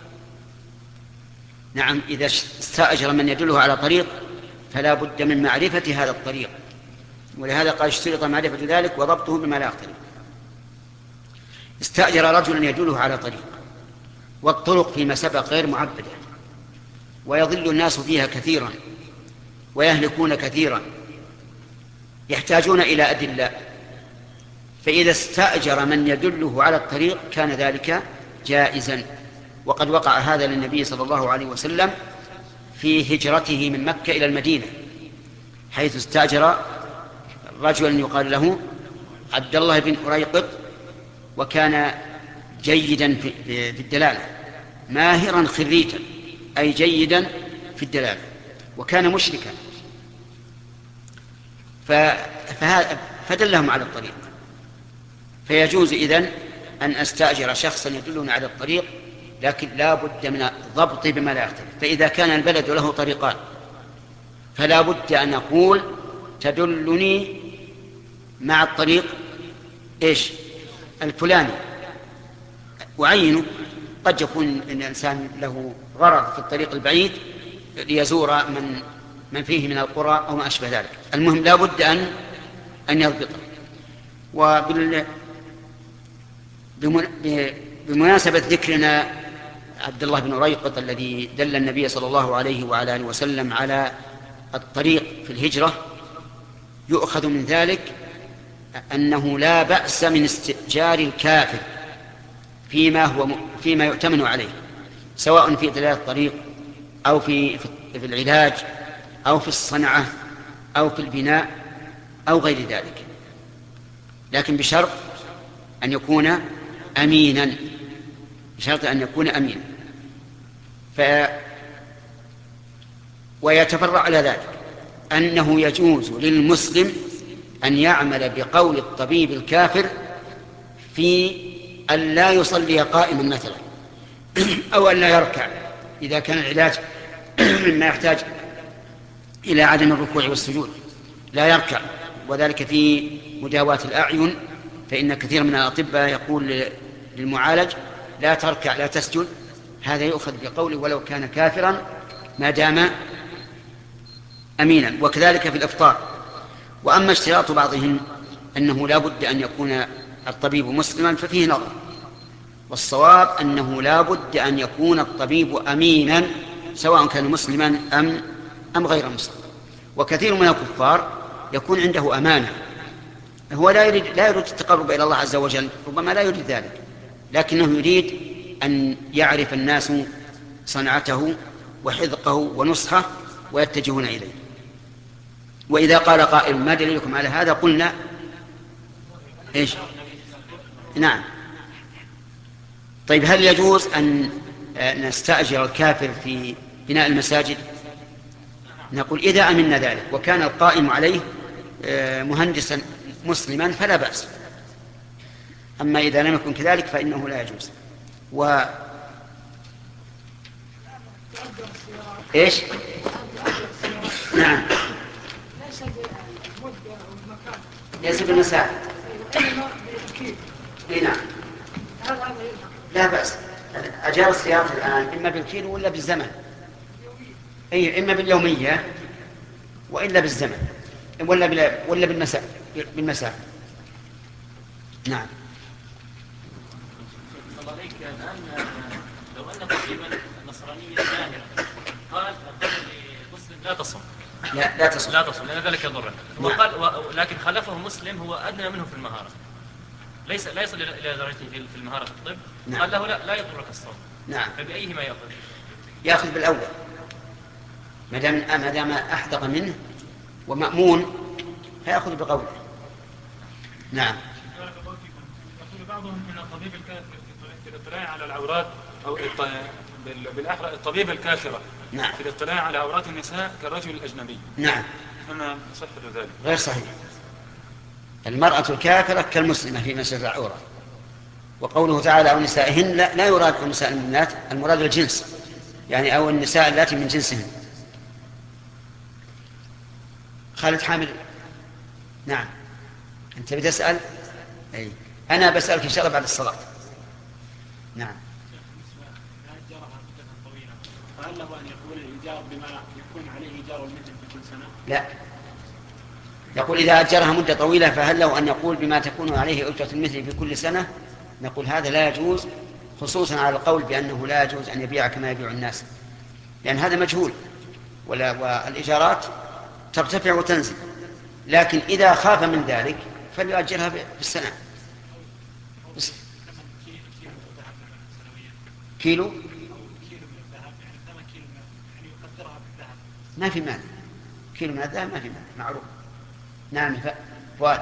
نعم، إذا استأجر من يدله على طريق فلا بد من معرفة هذا الطريق، ولهذا قال اشترط معرفة ذلك وضبطه بما لا يختلف. استأجر رجلا يدله على طريق، والطرق فيما سبق غير معبدة، ويضل الناس فيها كثيرا ويهلكون كثيرا، يحتاجون إلى أدلة، فإذا استأجر من يدله على الطريق كان ذلك جائزا. وقد وقع هذا للنبي صلى الله عليه وسلم في هجرته من مكة إلى المدينة، حيث استأجر رجلا يقال له عبد الله بن أريقط، وكان جيدا في الدلالة، ماهرا خريجا أي جيدا في الدلالة، وكان مشركا، فدلهم على الطريق. فيجوز إذن أن أستأجر شخصا يدلني على الطريق، لكن لا بد من الضبط بما لا يختلف. فإذا كان البلد له طريقان فلا بد أن أقول تدلني مع الطريق إيش الفلاني، وعينه. قد يكون الإنسان له غرض في الطريق البعيد ليزور من من فيه من القرى أو ما أشبه ذلك. المهم لا بد أن أن يضبطه. وبال بمناسبة ذكرنا عبد الله بن أريقط الذي دل النبي صلى الله عليه وعلى آله وسلم على الطريق في الهجرة، يؤخذ من ذلك أنه لا بأس من استئجار الكافر فيما هو فيما يؤتمن عليه، سواء في دلالة الطريق أو في في العلاج أو في الصنعة أو في البناء أو غير ذلك، لكن بشرط أن يكون أمينا، بشرط أن يكون أمينا. ف ويتفرع على ذلك أنه يجوز للمسلم أن يعمل بقول الطبيب الكافر في أن لا يصلي قائما مثلا، أو أن لا يركع إذا كان العلاج مما يحتاج إلى عدم الركوع والسجود، لا يركع. وذلك في مداواة الأعين، فإن كثير من الأطباء يقول للمعالج لا تركع لا تسجد، هذا يؤخذ بقوله ولو كان كافرا ما دام أمينا. وكذلك في الإفطار. وأما اشتراط بعضهم أنه لا بد أن يكون الطبيب مسلما ففيه نظر، والصواب أنه لا بد أن يكون الطبيب أمينا سواء كان مسلما أم, أم غير مسلم. وكثير من الكفار يكون عنده أمانة، هو لا يريد, لا يريد التقرب إلى الله عز وجل، ربما لا يريد ذلك، لكنه يريد أن يعرف الناس صنعته وحذقه ونصحه ويتجهون إليه. وإذا قال قائل ما دليلكم على هذا؟ قلنا إيش؟ نعم. طيب هل يجوز أن نستأجر الكافر في بناء المساجد؟ نقول إذا أمنا ذلك وكان القائم عليه مهندسا مسلما فلا بأس، أما إذا لم يكن كذلك فإنه لا يجوز. و إيش؟ نعم، ليس بالمساعد. إيه نعم، لا بأس. أجار السيارة الآن إما بالكيلو ولا بالزمن، أي إما باليومية وإلا بالزمن ولا بلا ولا بالمساء بالمساء. نعم. الله عليك الآن لو أن طبيبا نصرانيا جاهلا قال المسلم لا تصم لا لا تصم لا تصم لأن ذلك يضره، وقال و... لكن خلفه مسلم هو أدنى منه في المهارة، ليس لا يصل إلى درجته في المهارة في الطب. نعم. قال له لا لا يضرك الصوم. نعم. فبأيهما يأخذ؟ يأخذ بالأول ما دام ما دام أحدق منه ومأمون فيأخذ بقوله. نعم. يقول بعضهم ان الطبيب الكافر في الاطلاع على العورات او بالاحرى الطبيب الكافره نعم. في الاطلاع على عورات النساء كالرجل الاجنبي. نعم. فما صحة ذلك؟ غير صحيح. المرأة الكافرة كالمسلمة في مسألة العورة، وقوله تعالى أو نسائهن لا, لا يراد النساء المؤمنات، المراد الجنس، يعني أو النساء التي من جنسهن. خالد حامد. نعم. أنت بتسأل؟ أي. أنا بسألك إن شاء الله بعد الصلاة. نعم. فهل له أن يقول الإيجار بما يكون عليه إيجار المثل في كل سنة؟ لا، يقول إذا أجرها مدة طويلة فهل له أن يقول بما تكون عليه أجرة المثل في كل سنة؟ نقول هذا لا يجوز، خصوصا على القول بأنه لا يجوز أن يبيع كما يبيع الناس، لأن هذا مجهول، والإيجارات ترتفع وتنزل. لكن إذا خاف من ذلك فليؤجرها بالسنة. كيلو ما في مانع، كيلو من الذهب ما في مانع، معروف. نعم فؤاد.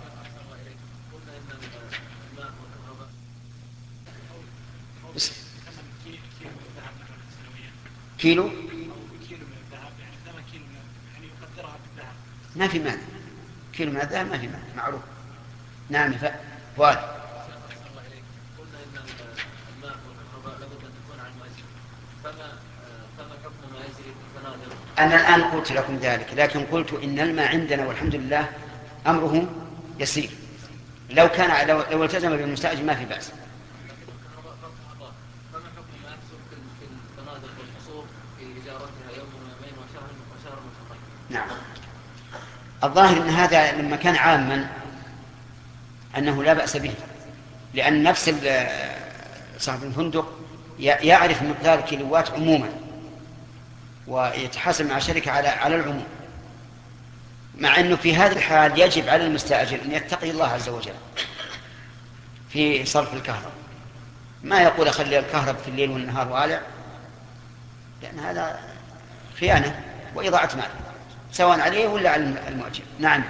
كيلو ما في مانع، كيلو من الذهب ما في مانع، معروف. نعم فؤاد. أنا الآن قلت لكم ذلك، لكن قلت إن الماء عندنا والحمد لله أمره يسير. لو كان لو, لو التزم بالمستأجر ما في بأس. نعم. الظاهر أن هذا لما كان عاما أنه لا بأس به، لأن نفس صاحب الفندق يعرف مقدار الكيلوات عموما ويتحاسب مع الشركة على على العموم، مع أنه في هذه الحال يجب على المستأجر أن يتقي الله عز وجل في صرف الكهرباء، ما يقول أخلي الكهرباء في الليل والنهار والع، لأن هذا خيانة وإضاعة مال سواء عليه ولا على المؤجر. نعم.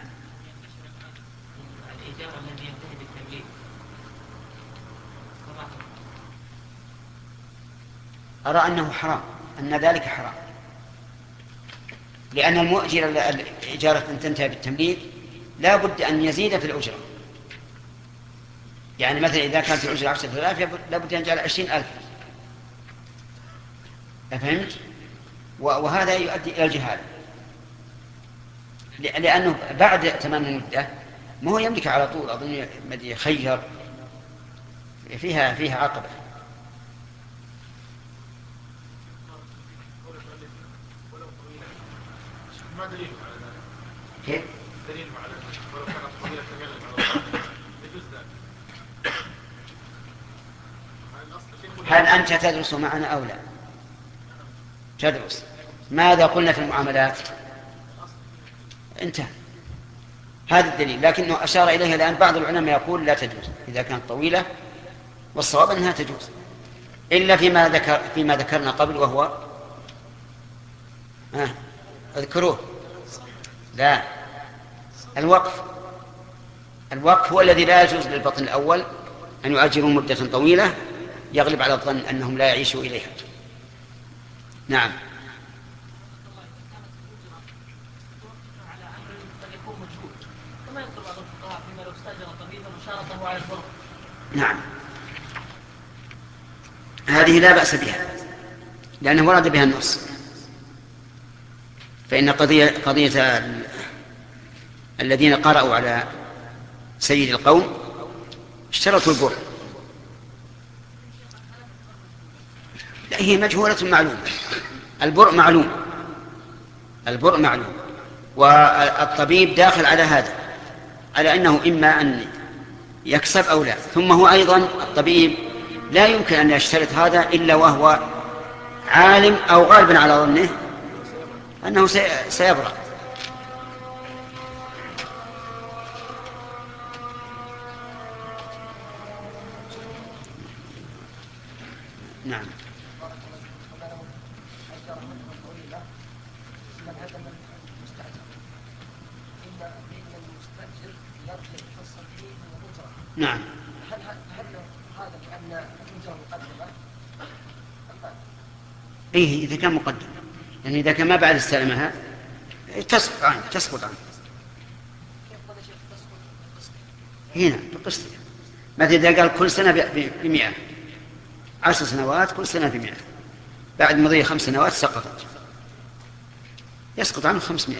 أرى أنه حرام، أن ذلك حرام، لأن المؤجر الإجارة أن تنتهي بالتمليك لا بد أن يزيد في الأجرة. يعني مثلا إذا كانت الأجرة عشرة آلاف لا بد أن يجعل عشرين ألف. أفهمت؟ وهذا يؤدي إلى الجهالة، لأنه بعد تمام المدة ما هو يملك على طول، أظن يخير فيها فيها عقبة. ما دليل على ذلك؟ كيف؟ دليل على ذلك ولو كانت طويلة تملك يجوز ذلك. هل أنت تدرس معنا أو لا؟ تدرس. ماذا قلنا في المعاملات؟ انتهى هذا الدليل، لكنه أشار إليه الآن بعض العلماء يقول لا تجوز إذا كانت طويلة، والصواب أنها تجوز إلا فيما ذكر فيما ذكرنا قبل، وهو آه. اذكروه. لا، الوقف. الوقف هو الذي لا يجوز للبطن الأول أن يؤجروا مدة طويلة يغلب على الظن أنهم لا يعيشوا إليها. نعم. نعم، هذه لا بأس بها لأنه ورد بها النص، فإن قضية, قضية الذين قرأوا على سيد القوم اشترطوا البر، لا هي مجهولة معلومة. البر معلوم، البر معلوم، والطبيب داخل على هذا، على أنه إما أن يكسب أو لا. ثم هو أيضا الطبيب لا يمكن أن يشترط هذا إلا وهو عالم أو غالبا على ظنه أنه سيبرأ. نعم. نعم. هل هذا كأن الأجرة مقدمة؟ إيه إذا كان مقدم، يعني إذا كان ما بعد استلمها تسقط عنه تسقط عنه هنا بقسط. مثلا إذا قال كل سنة بمئة، عشر سنوات كل سنة بمئة، بعد مضي خمس سنوات سقطت، يسقط عنه خمسمائة.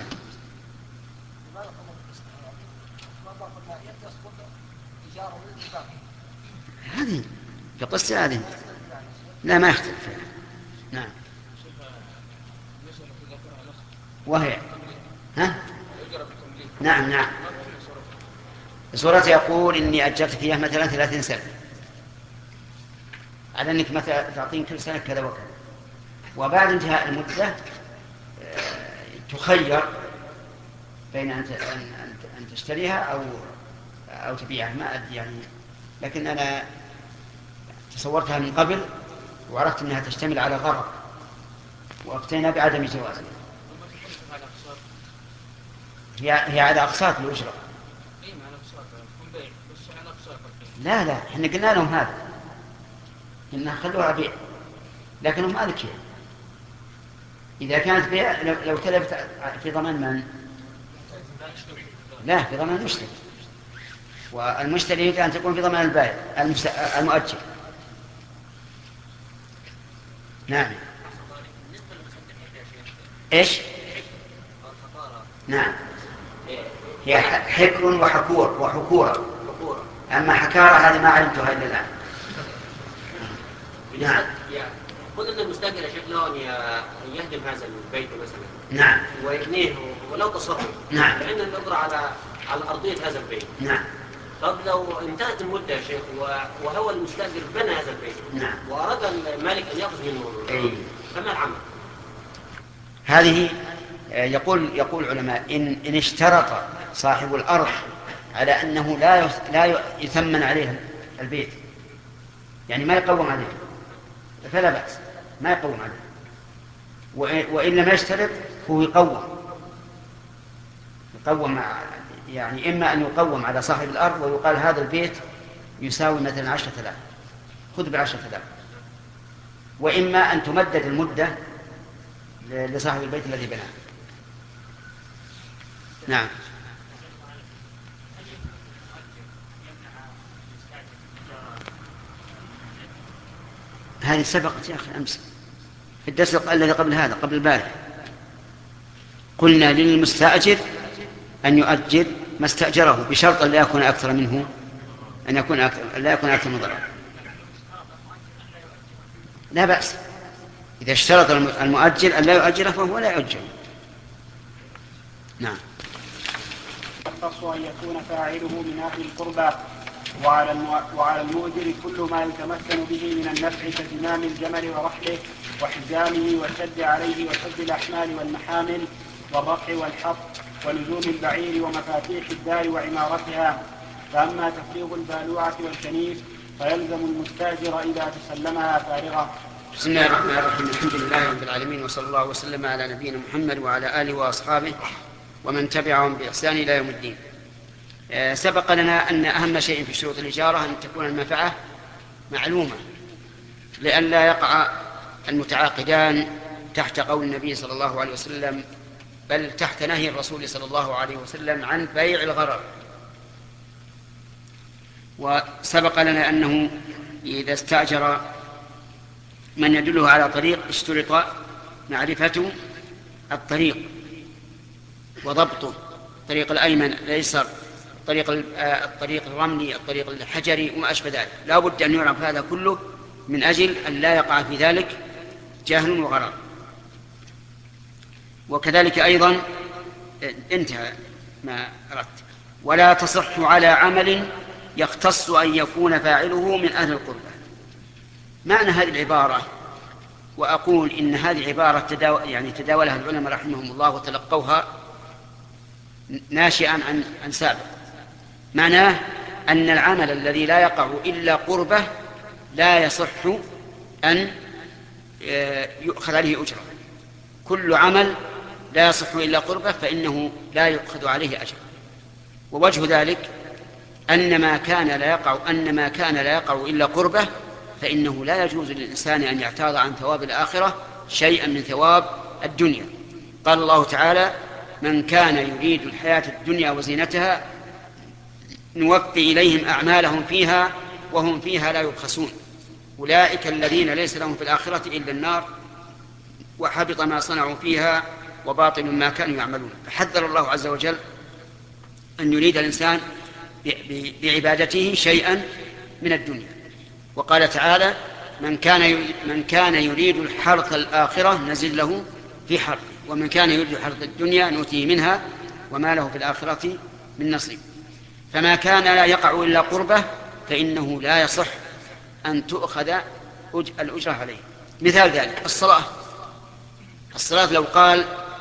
هذه في قصة هذه لا ما يختلف فيها. نعم. وهي ها؟ نعم نعم. سورته يقول إني أجرتك إياه مثلا ثلاثين سنة على أنك مثلا تعطين كل سنة كذا وكذا، وبعد انتهاء المدة تخير بين أن أن تشتريها أو أو تبيعها، ما أدري يعني، لكن أنا تصورتها من قبل وعرفت أنها تشتمل على غرض وأفتينا بعدم جوازها. هي هي على أقساط الأجرة. لا لا احنا قلنا لهم هذا إنها خلوها بيع، لكنهم ما ذكر إذا كانت بيع لو, لو تلفت في ضمان من؟ لا، في ضمان المشتري، والمشتري يمكن أن تكون في ضمان البائع المؤجر. نعم. إيش؟ نعم، هي حكر وحكور وحكورة، أما حكارة هذه ما علمتها إلا الآن. نعم. خذ أن المستأجر يا شيخ لون يهدم هذا البيت مثلا. نعم. ويبنيه ولو تصرف. نعم. فإن القدرة على على أرضية هذا البيت. نعم. طب لو انتهت المدة يا شيخ وهو المستأجر بنى هذا البيت. نعم. وأراد المالك أن يأخذ منه. أي. فما العمل؟ هذه يقول يقول العلماء إن إن اشترط صاحب الأرض على أنه لا لا يثمن عليه البيت، يعني ما يقوم عليه، فلا بأس، ما يقوم عليه. وإن لم يشترط هو يقوم يقوم يعني إما أن يقوم على صاحب الأرض ويقال هذا البيت يساوي مثلا عشرة آلاف، خذ بعشرة آلاف، وإما أن تمدد المدة لصاحب البيت الذي بناه. نعم. هذه سبقت يا أخي أمس في الدرس الذي قبل هذا، قبل البارح، قلنا للمستأجر أن يؤجر ما استأجره بشرط أن لا يكون أكثر منه، أن يكون أكثر لا يكون أكثر من ضرر. لا بأس إذا اشترط المؤجر أن لا يؤجره فهو لا يؤجر. نعم. يختص أن يكون فاعله من أهل القربى، وعلى وعلى المؤجر كل ما يتمكن به من النفع كزمام الجمل ورحله وحزامه والشد عليه وشد الأحمال والمحامل والرفع والحط ولزوم البعير ومفاتيح الدار وعمارتها. فأما تفريغ البالوعة والكنيف فيلزم المستاجر إذا تسلمها فارغة. بسم الله الرحمن الرحيم. الحمد لله رب العالمين، وصلى الله وسلم على نبينا محمد وعلى آله وأصحابه ومن تبعهم بإحسان إلى يوم الدين. سبق لنا أن أهم شيء في شروط الإجارة أن تكون المنفعة معلومة لئلا يقع المتعاقدان تحت قول النبي صلى الله عليه وسلم، بل تحت نهي الرسول صلى الله عليه وسلم عن بيع الغرر. وسبق لنا أنه إذا استأجر من يدله على طريق اشترط معرفة الطريق وضبطه، الطريق الأيمن الأيسر، الطريق الطريق الرملي، الطريق الحجري وما أشبه ذلك، لا بد أن يعرف هذا كله من أجل أن لا يقع في ذلك جهل وغرر. وكذلك أيضا انتهى ما أردت. ولا تصح على عمل يختص أن يكون فاعله من أهل القربة. معنى هذه العبارة، وأقول إن هذه عبارة تداو... يعني تداولها العلماء رحمهم الله وتلقوها ناشئا عن عن سابق. معناه أن العمل الذي لا يقع إلا قربة لا يصح أن يؤخذ عليه أجرة. كل عمل لا يصح إلا قربة فإنه لا يؤخذ عليه أجر. ووجه ذلك أن ما كان لا يقع أن ما كان لا يقع إلا قربة فإنه لا يجوز للإنسان أن يعتاض عن ثواب الآخرة شيئا من ثواب الدنيا. قال الله تعالى: من كان يريد الحياة الدنيا وزينتها نوفي إليهم أعمالهم فيها وهم فيها لا يبخسون أولئك الذين ليس لهم في الآخرة إلا النار وحبط ما صنعوا فيها وباطل ما كانوا يعملون. فحذر الله عز وجل أن يريد الإنسان بعبادته شيئا من الدنيا. وقال تعالى من كان من كان يريد الحرث الآخرة نزد له في حرث، ومن كان يريد حرث الدنيا نؤتيه منها وما له في الآخرة من نصيب. فما كان لا يقع إلا قربه فإنه لا يصح أن تؤخذ الأجرة عليه. مثال ذلك الصلاة. الصلاة لو قال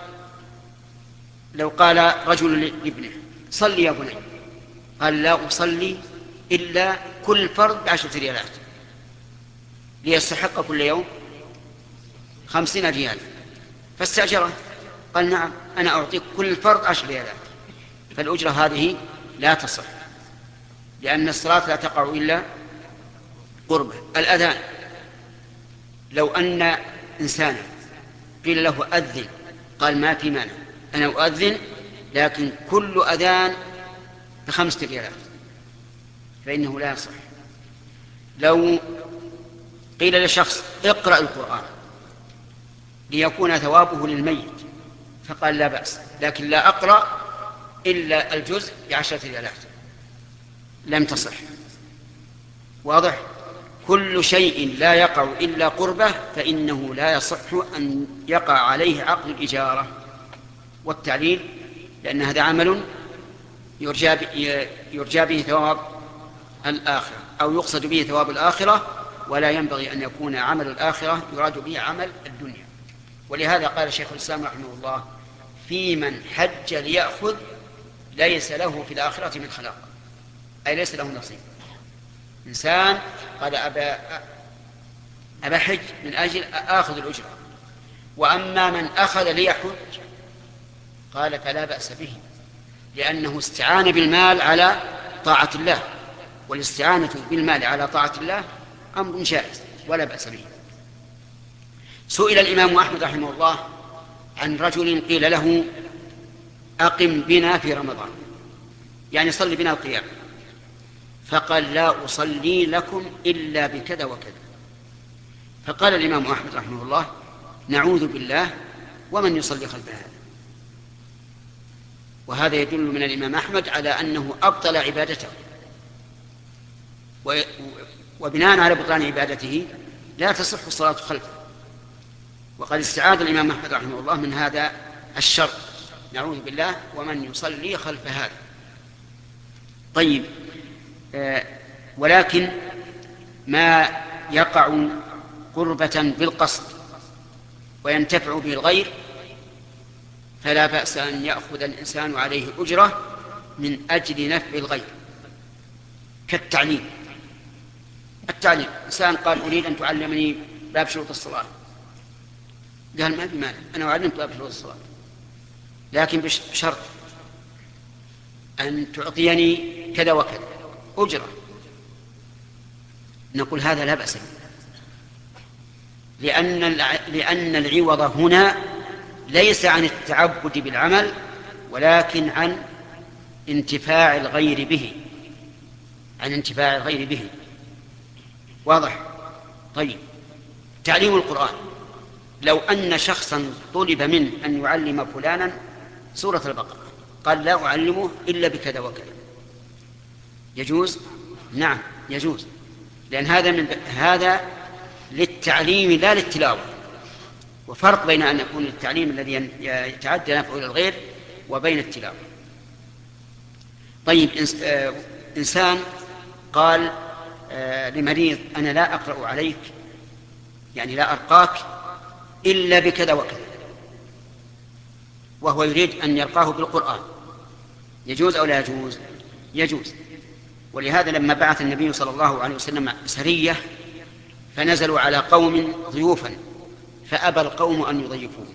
لو قال رجل لابنه صلي يا بني، قال لا أصلي إلا كل فرض بعشرة ريالات، ليستحق كل يوم خمسين ريال، فاستأجره قال نعم أنا أعطيك كل فرض عشر ريالات، فالأجرة هذه لا تصح، لأن الصلاة لا تقع إلا قربه. الأذان، لو أن إنسانا قيل له أذن قال ما في مانع أنا أؤذن، لكن كل أذان بخمسة ريالات، فإنه لا يصح. لو قيل لشخص اقرأ القرآن ليكون ثوابه للميت، فقال لا بأس، لكن لا أقرأ إلا الجزء بعشرة ريالات، لم تصح. واضح؟ كل شيء لا يقع إلا قربه فإنه لا يصح أن يقع عليه عقد الإجارة. والتعليل لأن هذا عمل يرجى يرجى به ثواب الآخرة أو يقصد به ثواب الآخرة، ولا ينبغي أن يكون عمل الآخرة يراد به عمل الدنيا. ولهذا قال شيخ الإسلام رحمه الله في من حج ليأخذ ليس له في الآخرة من خلاق، أي ليس له نصيب. إنسان قال أبا, أبا حج من أجل آخذ الأجرة، وأما من أخذ ليحج قال فلا بأس به، لأنه استعان بالمال على طاعة الله، والاستعانة بالمال على طاعة الله أمر جائز ولا بأس به. سئل الإمام أحمد رحمه الله عن رجل قيل له أقم بنا في رمضان، يعني صل بنا القيام، فقال لا أصلي لكم إلا بكذا وكذا. فقال الإمام أحمد رحمه الله نعوذ بالله ومن يصلي خلف هذا. وهذا يدل من الإمام أحمد على أنه أبطل عبادته، وبناء على بطلان عبادته لا تصح الصلاة خلفه. وقد استعاذ الإمام أحمد رحمه الله من هذا الشر، نعوذ بالله ومن يصلي خلف هذا. طيب، آه ولكن ما يقع قربة بالقصد وينتفع به الغير فلا بأس أن يأخذ الإنسان عليه أجرة من أجل نفع الغير، كالتعليم. التعليم، إنسان قال أريد أن تعلمني باب شروط الصلاة، قال ما في مانع أنا أعلمك باب شروط الصلاة، لكن بشرط أن تعطيني كذا وكذا أجرة. نقول هذا لا بأس به، لأن لأن العوض هنا ليس عن التعبد بالعمل ولكن عن انتفاع الغير به، عن انتفاع الغير به. واضح؟ طيب، تعليم القرآن، لو أن شخصا طلب منه أن يعلم فلانا سورة البقرة قال لا أعلمه إلا بكذا وكذا، يجوز؟ نعم يجوز، لأن هذا من هذا للتعليم لا للتلاوة. وفرق بين أن يكون التعليم الذي يتعدى نفعه إلى الغير وبين التلاوة. طيب، إنسان قال لمريض أنا لا أقرأ عليك، يعني لا أرقاك إلا بكذا وكذا، وهو يريد أن يرقاه بالقرآن، يجوز أو لا يجوز؟ يجوز. ولهذا لما بعث النبي صلى الله عليه وسلم سرية فنزلوا على قوم ضيوفا فأبى القوم أن يضيفوه،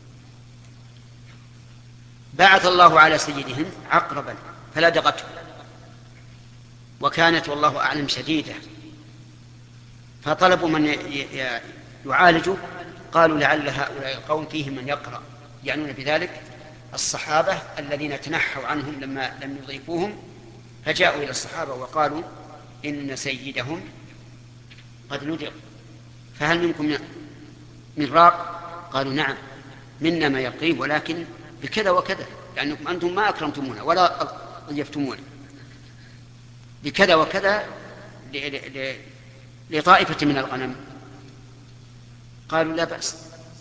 بعث الله على سيدهم عقربا فلدغته، وكانت والله أعلم شديدة، فطلبوا من يعالجه، قالوا لعل هؤلاء القوم فيهم من يقرأ، يعنون بذلك الصحابة الذين تنحوا عنهم لما لم يضيفوهم، فجاءوا إلى الصحابة وقالوا إن سيدهم قد لدغ، فهل منكم من راق؟ قالوا نعم منا ما يقيم، ولكن بكذا وكذا، لأنكم أنتم ما أكرمتمونا ولا ضيفتمونا، بكذا وكذا لطائفة من الغنم قالوا لا بأس،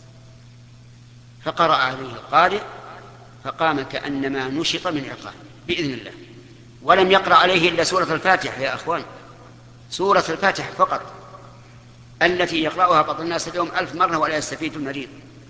فقرأ عليه القارئ فقام كأنما نشط من عقال بإذن الله، ولم يقرأ عليه إلا سورة الفاتحة يا أخوان، سورة الفاتحة فقط التي يقرأها بعض الناس اليوم ألف مرة ولا يستفيد المريض.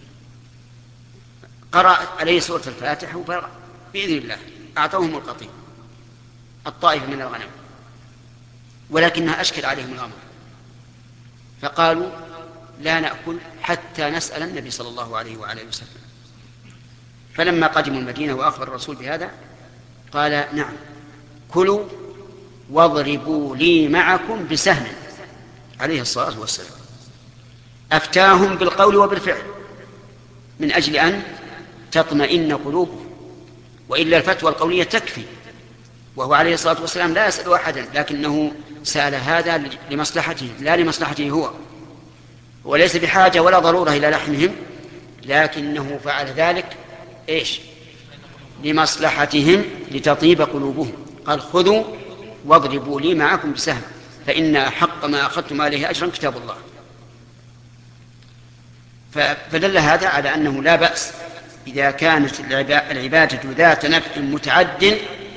قرأ عليه سورة الفاتحة وبرأ بإذن الله، أعطوهم القطيع الطائفة من الغنم، ولكنها أشكل عليهم الأمر، فقالوا لا نأكل حتى نسأل النبي صلى الله عليه وعلى وسلم. فلما قدموا المدينة وأخبر الرسول بهذا قال نعم كلوا واضربوا لي معكم بسهم عليه الصلاة والسلام. أفتاهم بالقول وبالفعل من أجل أن تطمئن قلوبهم، وإلا الفتوى القولية تكفي، وهو عليه الصلاة والسلام لا يسأل أحدا، لكنه سأل هذا لمصلحته لا لمصلحته هو، وليس بحاجة ولا ضرورة إلى لحمهم، لكنه فعل ذلك إيش؟ لمصلحتهم لتطيب قلوبهم. قال خذوا واضربوا لي معكم بسهم فإن أحق ما أخذتم عليه أجرا كتاب الله. فدل هذا على أنه لا بأس إذا كانت العبادة ذات نفع متعد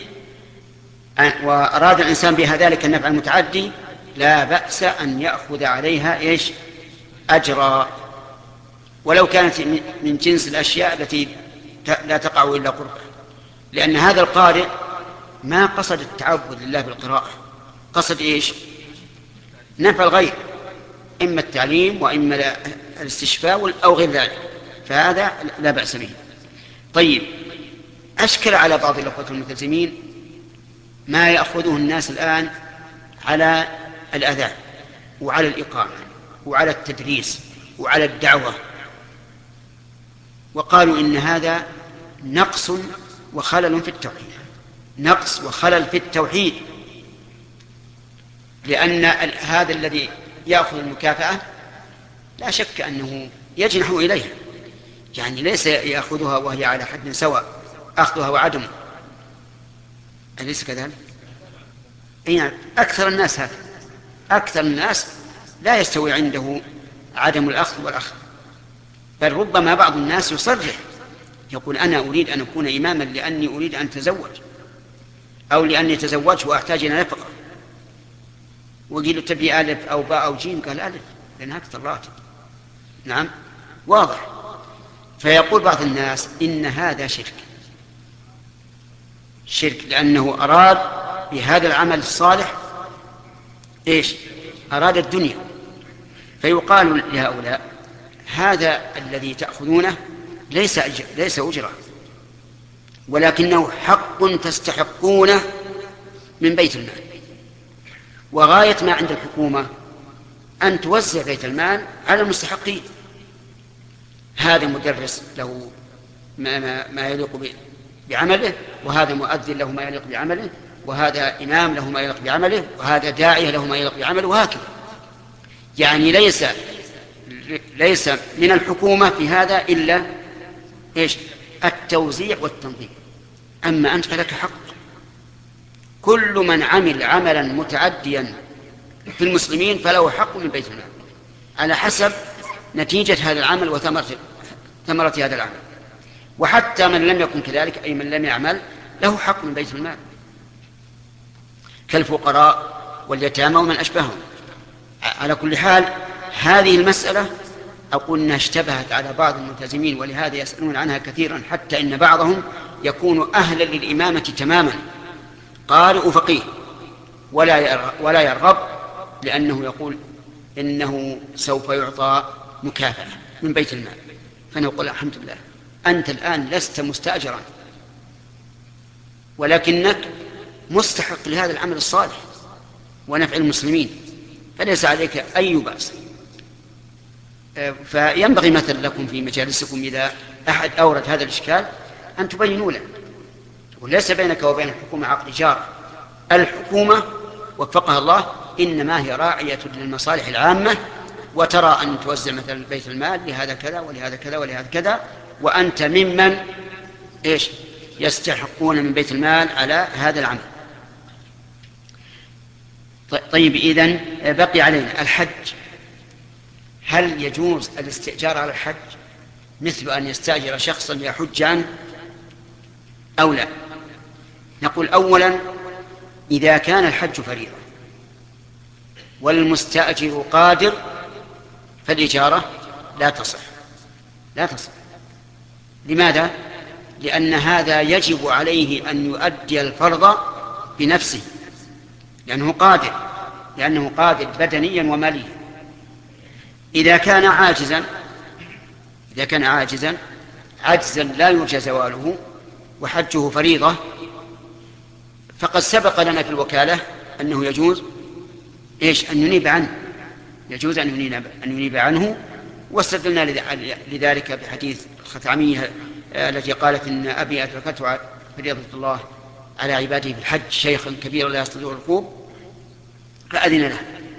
وأراد الإنسان بها ذلك النفع المتعدي، لا بأس أن يأخذ عليها إيش؟ أجرا، ولو كانت من جنس الأشياء التي لا تقع إلا قربة، لأن هذا القارئ ما قصد التعبد لله بالقراءة، قصد إيش؟ نفع الغير، إما التعليم وإما الاستشفاء أو غير ذلك، فهذا لا بأس به. طيب، أشكل على بعض الأخوة الملتزمين ما يأخذه الناس الآن على الأذان وعلى الإقامة وعلى التدريس وعلى الدعوة، وقالوا إن هذا نقص وخلل في التوحيد، نقص وخلل في التوحيد، لأن هذا الذي يأخذ المكافأة لا شك أنه يجنح إليها، يعني ليس يأخذها وهي على حد سواء أخذها وعدمه، أليس كذلك؟ يعني أكثر الناس هذا، أكثر الناس لا يستوي عنده عدم الأخذ والأخذ، بل ربما بعض الناس يصرح يقول أنا أريد أن أكون إماما لأني أريد أن أتزوج، أو لأني تزوجت وأحتاج إلى نفقة، وقيل تبي ألف أو باء أو جيم، قال ألف لأن أكثر راتب. نعم واضح. فيقول بعض الناس إن هذا شرك، شرك لأنه أراد بهذا العمل الصالح إيش؟ أراد الدنيا. فيقال لهؤلاء هذا الذي تأخذونه ليس أجر، ليس أجرة، ولكنه حق تستحقونه من بيت المال، وغاية ما عند الحكومة أن توزع بيت المال على المستحقين. هذا مدرس له ما, ما, ما يليق بعمله، وهذا مؤذن له ما يليق بعمله، وهذا إمام له ما يليق بعمله، وهذا داعية له ما يليق بعمله، وهكذا. يعني ليس ليس من الحكومة في هذا إلا إيش؟ التوزيع والتنظيم. أما أنت فلك حق، كل من عمل عملا متعديا في المسلمين فله حق من بيت المال على حسب نتيجة هذا العمل وثمرة ثمرة هذا العمل، وحتى من لم يكن كذلك أي من لم يعمل له حق من بيت المال كالفقراء واليتامى ومن أشبههم. على كل حال هذه المسألة أقول أنها اشتبهت على بعض الملتزمين، ولهذا يسألون عنها كثيرا، حتى إن بعضهم يكون أهلا للإمامة تماما، قارئ فقيه ولا ولا يرغب، لأنه يقول إنه سوف يعطى مكافأة من بيت المال. فنقول الحمد لله أنت الآن لست مستأجرا، ولكنك مستحق لهذا العمل الصالح ونفع المسلمين، فليس عليك أي بأس. فينبغي مثلا لكم في مجالسكم إذا أحد أورد هذا الإشكال أن تبينوا له، وليس بينك وبين الحكومة عقد إيجار. الحكومة وفقها الله إنما هي راعية للمصالح العامة، وترى أن توزع مثلا بيت المال لهذا كذا ولهذا كذا ولهذا كذا، وأنت ممن إيش يستحقون من بيت المال على هذا العمل. طيب إذن بقي علينا الحج. هل يجوز الاستئجار على الحج مثل أن يستأجر شخصا يحج عنه أو لا؟ نقول أولا إذا كان الحج فريضة والمستأجر قادر فالإجارة لا تصح لا تصح. لماذا؟ لأن هذا يجب عليه أن يؤدي الفرض بنفسه لأنه قادر لأنه قادر بدنيا وماليا. إذا كان عاجزا إذا كان عاجزا عجزا لا يرجى زواله وحجه فريضة فقد سبق لنا في الوكالة أنه يجوز إيش أن ينيب عنه يجوز أن ينيب, أن ينيب عنه. واستدلنا لذلك بحديث الخثعمية التي قالت إن أبي أدركته فريضة الله على عباده في الحج شيخا كبيرا لا يستطيع الركوب فأذن له.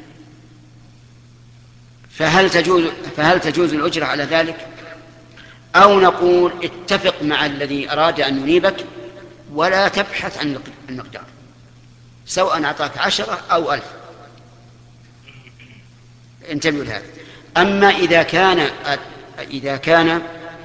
فهل تجوز فهل تجوز الأجرة على ذلك؟ أو نقول اتفق مع الذي أراد أن ينيبك ولا تبحث عن المقدار سواء أعطاك عشرة أو ألف. انتبهوا لهذا. أما إذا كان إذا كان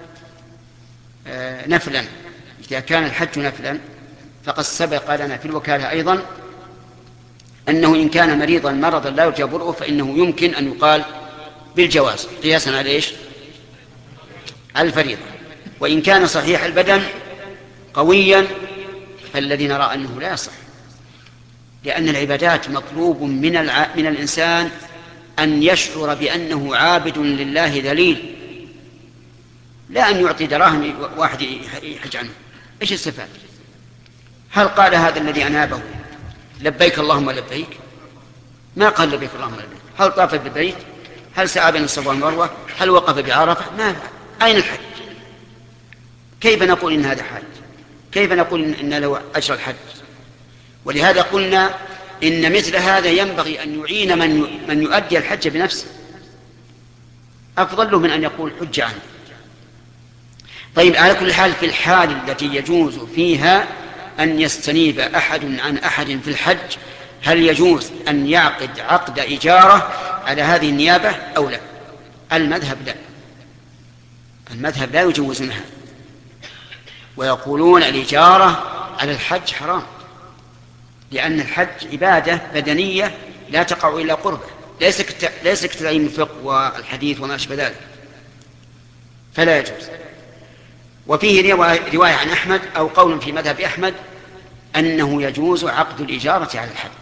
نفلا إذا كان الحج نفلا فقد سبق لنا في الوكالة أيضا أنه إن كان مريضا مرضا لا يرجى برؤه فإنه يمكن أن يقال بالجواز قياسا على إيش؟ على الفريضة. وإن كان صحيح البدن قويا فالذي نرى أنه لا يصح لأن العبادات مطلوب من, الع... من الإنسان أن يشعر بأنه عابد لله ذليل لا أن يعطي دراهم واحد يحج عنه. إيش الصفات؟ هل قال هذا الذي أنابه لبيك اللهم لبيك؟ ما قال لبيك اللهم لبيك. هل طاف بالبيت؟ هل سعى بين الصفا والمروة؟ هل وقف بعرفة؟ ما أين الحج؟ كيف نقول إن هذا حج؟ كيف نقول إن له أجر الحج؟ ولهذا قلنا إن مثل هذا ينبغي أن يعين من من يؤدي الحج بنفسه أفضل له من أن يقول حج عنه. طيب على كل حال في الحال التي يجوز فيها أن يستنيب أحد عن أحد في الحج هل يجوز أن يعقد عقد إجارة على هذه النيابة أو لا؟ المذهب لا المذهب لا يجوزونها ويقولون الإجارة على الحج حرام لأن الحج عبادة بدنية لا تقع إلا قربة ليس كتعليم الفقه والحديث وما أشبه ذلك فلا يجوز. وفيه رواية عن أحمد أو قول في مذهب أحمد أنه يجوز عقد الإجارة على الحج.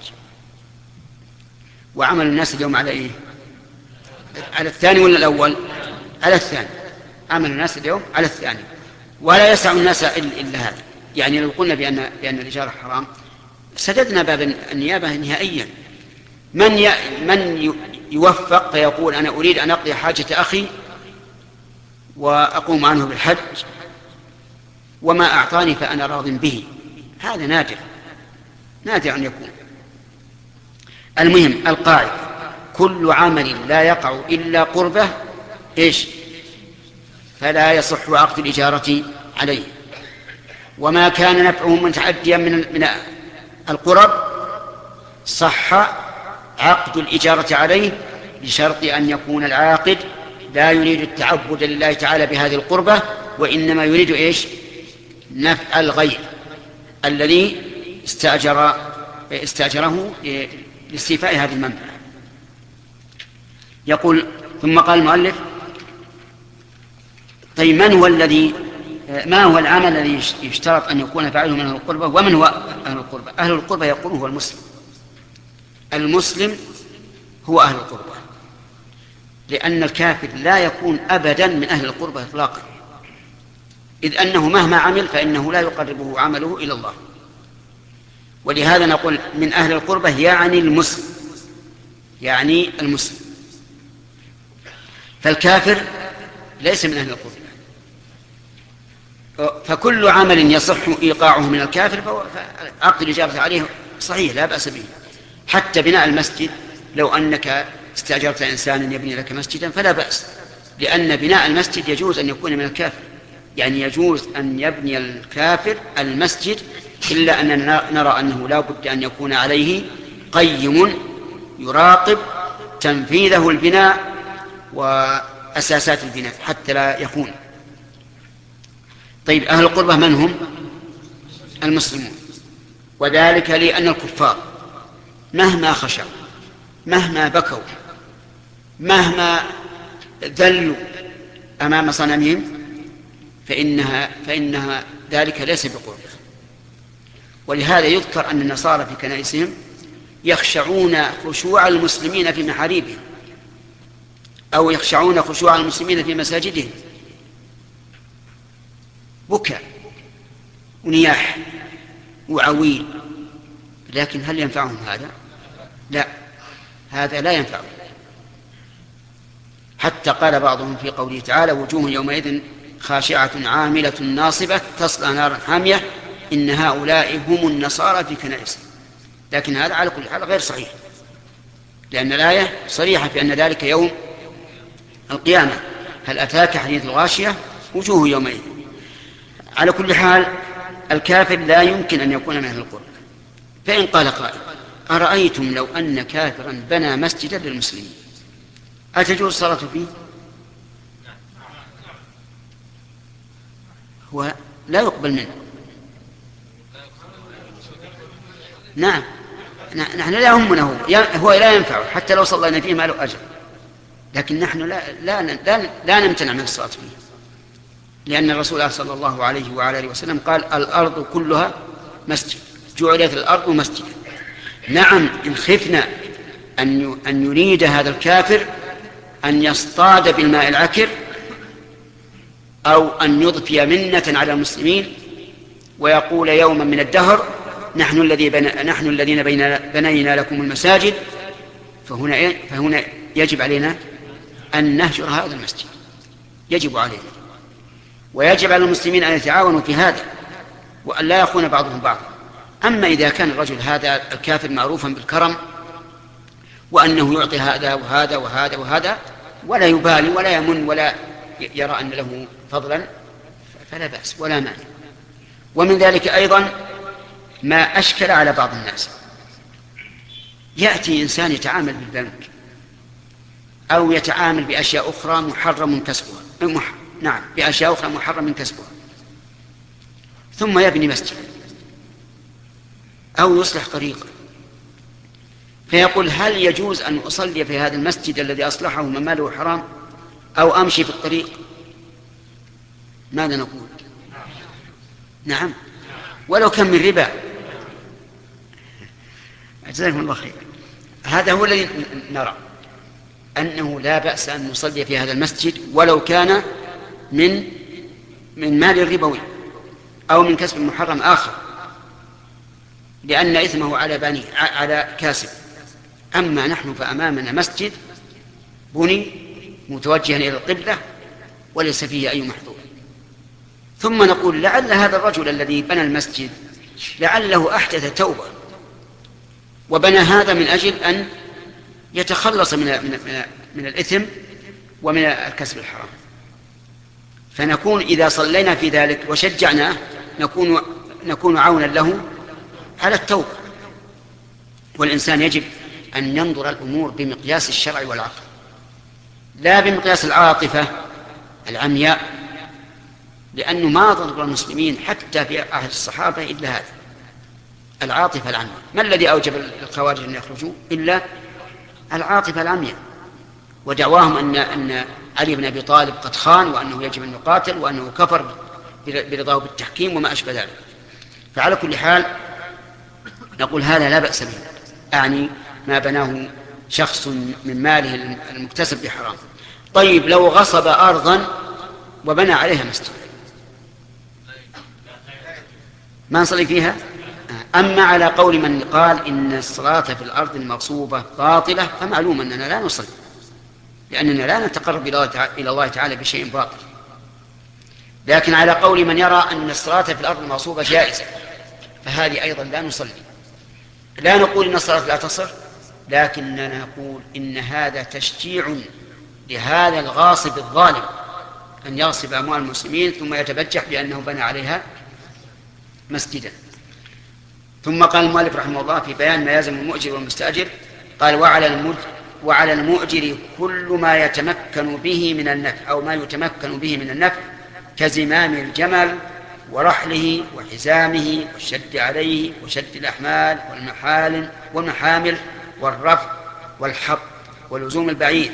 وعمل الناس اليوم على إيه؟ على الثاني ولا الأول؟ على الثاني. عمل الناس اليوم على الثاني ولا يسع الناس إلا هذا. يعني لو قلنا بأن, بأن الإجارة حرام سددنا باب النيابة نهائيا. من ي... من يوفق فيقول أنا أريد أن أقضي حاجة أخي وأقوم عنه بالحج وما أعطاني فأنا راض به. هذا نادر نادر أن يكون. المهم القاعدة كل عمل لا يقع إلا قربه إيش؟ فلا يصح عقد الإجارة عليه. وما كان نفعه متعديا من من القرب صح عقد الإجارة عليه بشرط أن يكون العاقد لا يريد التعبد لله تعالى بهذه القربة وإنما يريد إيش؟ نفع الغير الذي استأجر استأجره لاستيفاء هذه المنفعة. يقول ثم قال المؤلف طيب من هو الذي ما هو العمل الذي يشترط أن يكون فاعله من أهل القربة ومن هو أهل القربة؟ أهل القربة يقول هو المسلم. المسلم هو أهل القربة لأن الكافر لا يكون أبدا من أهل القربة إطلاقا إذ أنه مهما عمل فإنه لا يقربه عمله إلى الله. ولهذا نقول من أهل القربة يعني المسلم يعني المسلم. فالكافر ليس من أهل القربة. فكل عمل يصح إيقاعه من الكافر فعقد الإجابة عليه صحيح لا بأس به. حتى بناء المسجد لو أنك استأجرت إنسانا يبني لك مسجدا فلا بأس لأن بناء المسجد يجوز أن يكون من الكافر يعني يجوز أن يبني الكافر المسجد إلا أننا نرى أنه لا بد أن يكون عليه قيم يراقب تنفيذه البناء وأساسات البناء حتى لا يخون. طيب أهل القربة من هم؟ المسلمون، وذلك لأن الكفار مهما خشعوا مهما بكوا مهما ذلوا أمام صنمهم فإنها, فإنها ذلك ليس بقرب. ولهذا يذكر أن النصارى في كنائسهم يخشعون خشوع المسلمين في محاريبهم أو يخشعون خشوع المسلمين في مساجدهم، بكاء ونياح وعويل. لكن هل ينفعهم هذا؟ لا، هذا لا ينفعهم. حتى قال بعضهم في قوله تعالى وجوه يومئذ خاشعة عاملة ناصبة تصلى نارا حامية إن هؤلاء هم النصارى في كنائسهم. لكن هذا على كل حال غير صحيح، لأن الآية صريحة في أن ذلك يوم القيامة. هل أتاك حديث الغاشية وجوه يومئذ. على كل حال الكافر لا يمكن أن يكون من أهل القرى. فإن قال قائل أرأيتم لو أن كافرا بنى مسجدا للمسلمين أتجوز الصلاة فيه؟ هو لا يقبل منه. نعم، نحن لا يهمنا هو, هو لا ينفعه حتى لو صلينا فيه ما له أجر، لكن نحن لا, لا, لا, لا نمتنع من الصلاة فيه، لأن الرسول صلى الله عليه وعلى آله وسلم قال الأرض كلها مسجد، جعلت الأرض مسجدا. نعم، إن خفنا أن أن يريد هذا الكافر أن يصطاد بالماء العكر أو أن يضفي منة على المسلمين ويقول يوما من الدهر نحن الذي بنا نحن الذين بنينا لكم المساجد، فهنا إيه؟ فهنا يجب علينا أن نهجر هذا المسجد، يجب علينا، ويجب على المسلمين أن يتعاونوا في هذا وأن لا يخون بعضهم بعضا. أما إذا كان الرجل هذا الكافر معروفا بالكرم وأنه يعطي هذا وهذا وهذا وهذا ولا يبالي ولا يمن ولا يرى أن له فضلا فلا بأس ولا مانع. ومن ذلك أيضا ما أشكل على بعض الناس، يأتي إنسان يتعامل بالبنك أو يتعامل بأشياء أخرى محرم كسبها، مح... نعم بأشياء أخرى محرم كسبها، ثم يبني مسجد أو يصلح طريقا، فيقول هل يجوز أن أصلي في هذا المسجد الذي أصلحه من ماله حرام أو أمشي في الطريق؟ ماذا نقول؟ نعم، ولو كان من ربا. جزاكم الله خير. هذا هو الذي نرى أنه لا بأس أن نصلي في هذا المسجد ولو كان من من مال الربوي أو من كسب محرم آخر، لأن إثمه على بني على كاسب. أما نحن فأمامنا مسجد بني متوجها إلى القبلة وليس فيه أي محظور، ثم نقول لعل هذا الرجل الذي بنى المسجد لعله أحدث توبة وبنى هذا من أجل أن يتخلص من من من, من الإثم ومن الكسب الحرام، فنكون إذا صلينا في ذلك وشجعناه نكون نكون عونا له على التوبة. والإنسان يجب أن ينظر الأمور بمقياس الشرع والعقل لا بمقياس العاطفة العمياء، لأنه ما ضرب المسلمين حتى في عهد الصحابة إلا هذا العاطفة العمياء. ما الذي أوجب الخوارج أن يخرجوا إلا العاطفة العمياء ودعواهم أن أن علي بن أبي طالب قد خان وأنه يجب أن يقاتل وأنه كفر برضاه بالتحكيم وما أشبه ذلك. فعلى كل حال نقول هذا لا بأس به، أعني ما بناه شخص من ماله المكتسب بحرام. طيب لو غصب أرضا وبنى عليها مسجد ما نصلي فيها؟ أما على قول من قال إن الصلاة في الأرض المغصوبة باطلة فمعلوم أننا لا نصلي، لأننا لا نتقرب إلى الله تعالى بشيء باطل. لكن على قول من يرى أن الصلاة في الأرض المغصوبة جائزة فهذه أيضا لا نصلي. لا نقول إن الصلاة لا تصح، لكننا نقول إن هذا تشجيع لهذا الغاصب الظالم أن يغصب أموال المسلمين ثم يتبجح بأنه بنى عليها مسجدا. ثم قال المؤلف رحمه الله في بيان ما يلزم المؤجر والمستأجر قال وعلى المؤجر وعلى المؤجر كل ما يتمكن به من النفع أو ما يتمكن به من النفع كزمام الجمل ورحله وحزامه والشد عليه وشد الأحمال والمحال والمحامل والرفع والحط ولزوم البعير.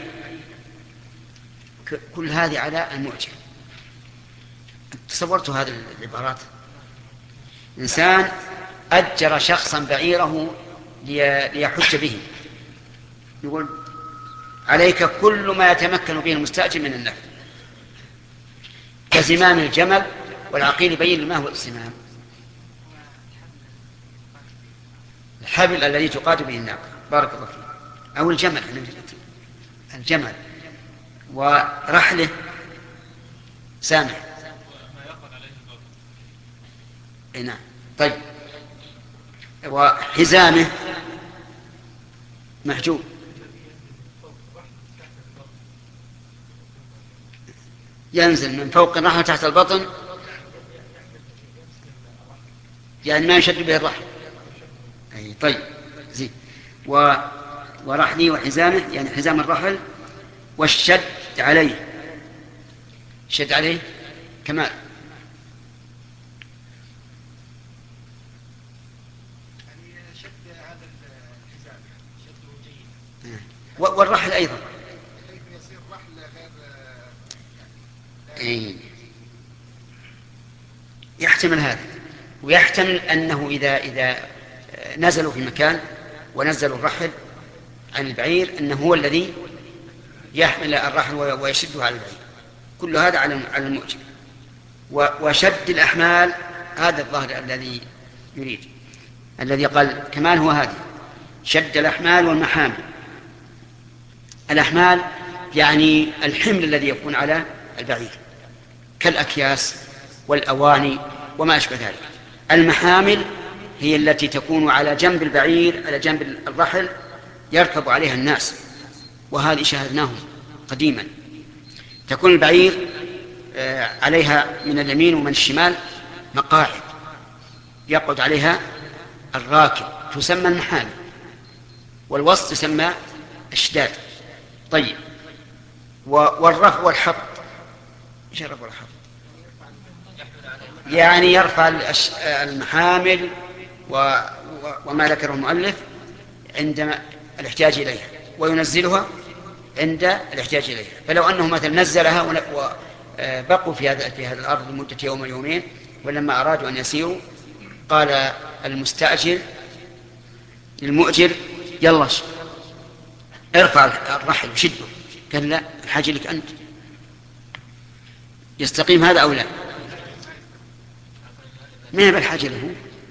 كل هذه على المؤجر. تصورتوا هذه العبارات؟ إنسان أجر شخصا بعيره ليحج به، يقول عليك كل ما يتمكن به المستأجر من النفع كزمام الجمل. والعقيل يبين ما هو الزمام، الحبل الذي تقاد به الناقة، بارك الله فيك، أو الجمل الجمل ورحله سامح. نعم. طيب وحزامه محجوب. ينزل من فوق الرحل تحت البطن، يعني ما يشد به الرحل. أي طيب زين. و... ورحلي وحزامه يعني حزام الرحل، والشد عليه، شد عليه كمال. والرحل أيضا يحتمل هذا، ويحتمل أنه إذا إذا نزلوا في مكان ونزلوا الرحل عن البعير أنه هو الذي يحمل الرحل ويشده على البعير. كل هذا على المؤجر. وشد الأحمال هذا الظاهر الذي يريد، الذي قال كمان هو هذا شد الأحمال والمحامل. الأحمال يعني الحمل الذي يكون على البعير كالأكياس والأواني وما أشبه ذلك. المحامل هي التي تكون على جنب البعير، على جنب الرحل يركب عليها الناس، وهذه شاهدناه قديما. تكون البعير عليها من اليمين ومن الشمال مقاعد يقعد عليها الراكب، تسمى المحامل، والوسط تسمى الشداد. طيب والرفع والحط، ايش الرفع والحط؟ يعني يرفع المحامل وما ذكره المؤلف عند الاحتياج إليها، وينزلها عند الاحتياج إليها. فلو أنه مثلا نزلها وبقوا في هذا في هذا الأرض لمدة يوم يومين، ولما أرادوا أن يسيروا قال المستأجر للمؤجر يلا ارفع الرحل وشده، قال لا، الحاجة لك أنت. يستقيم هذا أو لا؟ ما هي بالحاجة له،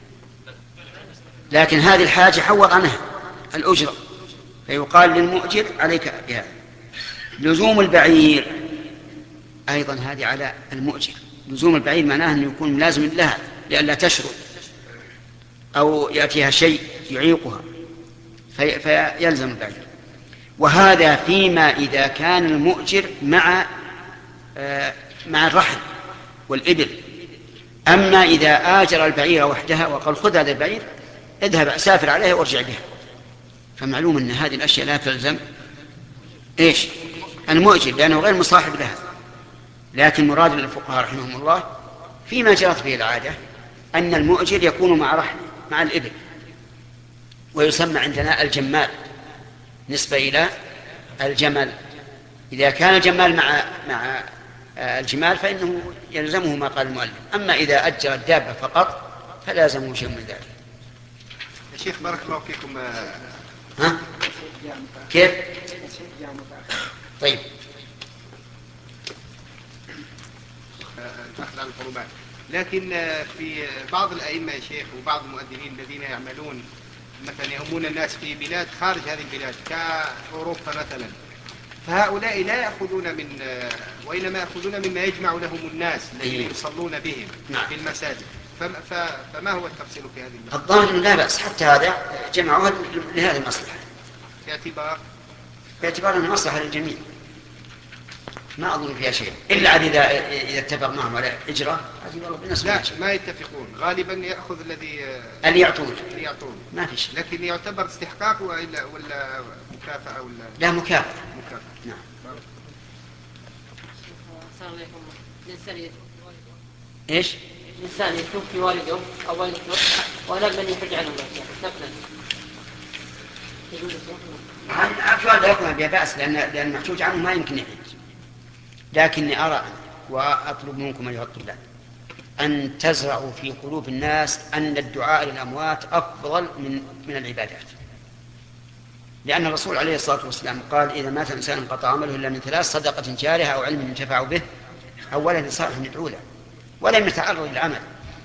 لكن هذه الحاجة حوض عنها الأجرة، فيقال للمؤجر عليك بها. لزوم البعير أيضا هذه على المؤجر. لزوم البعير معناه أنه يكون ملازم لها لئلا تشرد أو يأتيها شيء يعيقها، في فيلزم البعير. وهذا فيما إذا كان المؤجر مع آه مع الرحل والإبل. أما إذا آجر البعير وحدها وقال خذ هذا البعير اذهب سافر عليها وارجع بها، فمعلوم أن هذه الأشياء لا تلزم إيش المؤجر لأنه غير مصاحب لها. لكن مراد الفقهاء رحمهم الله فيما جرت به العادة أن المؤجر يكون مع رحل مع الإبل، ويسمى عندنا الجمال نسبة إلى الجمل. إذا كان الجمال مع مع الجمال فإنه يلزمه ما قال المؤلف. أما إذا أجر الدابة فقط فلا يلزمه شيء من ذلك. يا شيخ بارك الله فيكم. ها؟ كيف؟ طيب الأخذ عن القربات. لكن في بعض الأئمة يا شيخ وبعض المؤذنين الذين يعملون مثلا يهمون الناس في بلاد خارج هذه البلاد كأوروبا مثلا، فهؤلاء لا يأخذون من وإنما يأخذون مما يجمع لهم الناس الذين يصلون بهم في المساجد. فما هو التفصيل في هذه المسألة؟ الظاهر لا بأس، حتى هذا جمعوها لهذه المصلحة، باعتبار باعتبار أنها مصلحة للجميع. ما أظن فيها شيء إلا عاد إذا إذا اتفق معهم على إجراء هذه والله بالنسبة لا ما يتفقون غالبا يأخذ الذي اللي يعطون اللي يعطون ما في شيء. لكن يعتبر استحقاق ولا ولا مكافأة ولا لا مكافأة. مكافأة. نعم. السلام عليكم. الإنسان إيش؟ الإنسان يتوفي والده أو والدته ولم من يحج عنه نفلا. هذا لا يكون بها بأس لأن لأن المحجوج عنه ما يمكن يحج. لكني أرى وأطلب منكم أيها الطلاب أن تزرعوا في قلوب الناس أن الدعاء للأموات أفضل من من العبادات. لأن الرسول عليه الصلاة والسلام قال إذا مات إنسان انقطع عمله إلا من ثلاث: صدقة جارية أو علم ينتفع به أو ولد صالح يدعو له، ولم يتعرض للعمل.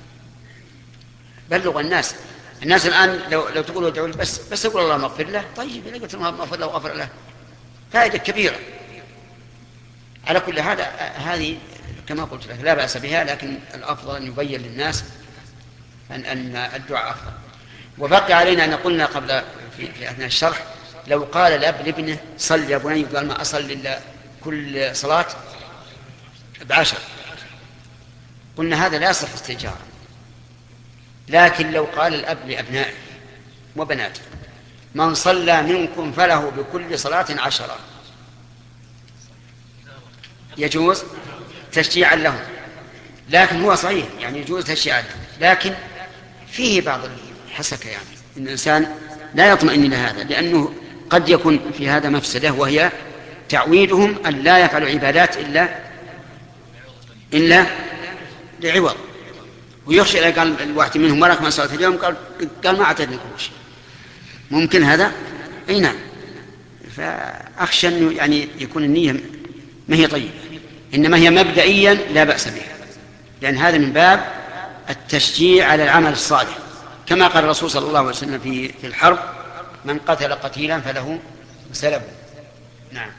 بلغ الناس الناس الآن لو لو تقولوا ادعوا بس بس يقول اللهم اغفر له، طيب إذا قلت اللهم اغفر له وغفر له فائدة كبيرة. على كل هذا هذه كما قلت لك لا بأس بها، لكن الأفضل أن يبين للناس أن أن الدعاء أفضل. وبقي علينا أن قلنا قبل في, في أثناء الشرح لو قال الأب لابنه صل يا بني قال ما أصل إلا كل صلاة بعشر، قلنا هذا لا يصح استئجارا. لكن لو قال الأب لأبنائه وبناته من صلى منكم فله بكل صلاة عشرة يجوز تشجيعا لهم. لكن هو صحيح يعني يجوز تشجيعا لهم، لكن فيه بعض الحسكة يعني إن الإنسان لا يطمئن إلى هذا، لأنه قد يكون في هذا مفسدة وهي تعويدهم أن لا يفعلوا عبادات إلا إلا لعوض. ويخشى إذا قال الواحد منهم وراك ما صلت اليوم قال قال ما أعطيتني كل شيء، ممكن هذا؟ أي نعم. فأخشى أنه يعني يكون النية ما هي طيبة، إنما هي مبدئيا لا بأس بها، لأن هذا من باب التشجيع على العمل الصالح، كما قال الرسول صلى الله عليه وسلم في في الحرب من قتل قتيلا فله سلبه. نعم.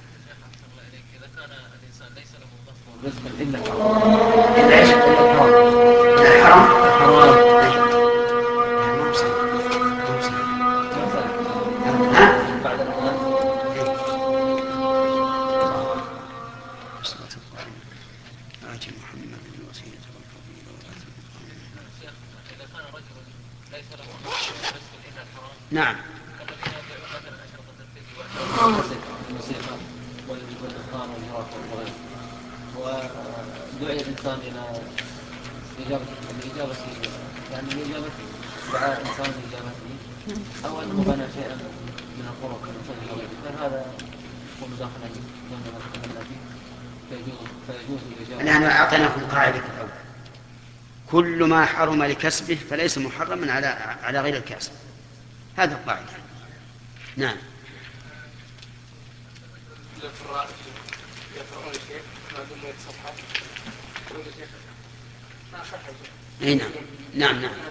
إلا إلا إيش؟ إلا الحرام. الحرام. نعم. ودعي الإنسان إلى إجابة الإجابة يعني إجابة دعاء إنسان إجابته أو أنه بنى شيئا من القرب من غيره، فهذا هو مداخلة ضمن ما تكلمنا فيه، فيجوز فيجوز الإجابة. نحن أعطيناكم قاعدة الأول: كل ما حرم لكسبه فليس محرما على على غير الكاسب. هذا القاعدة. نعم. اي نعم نعم نعم.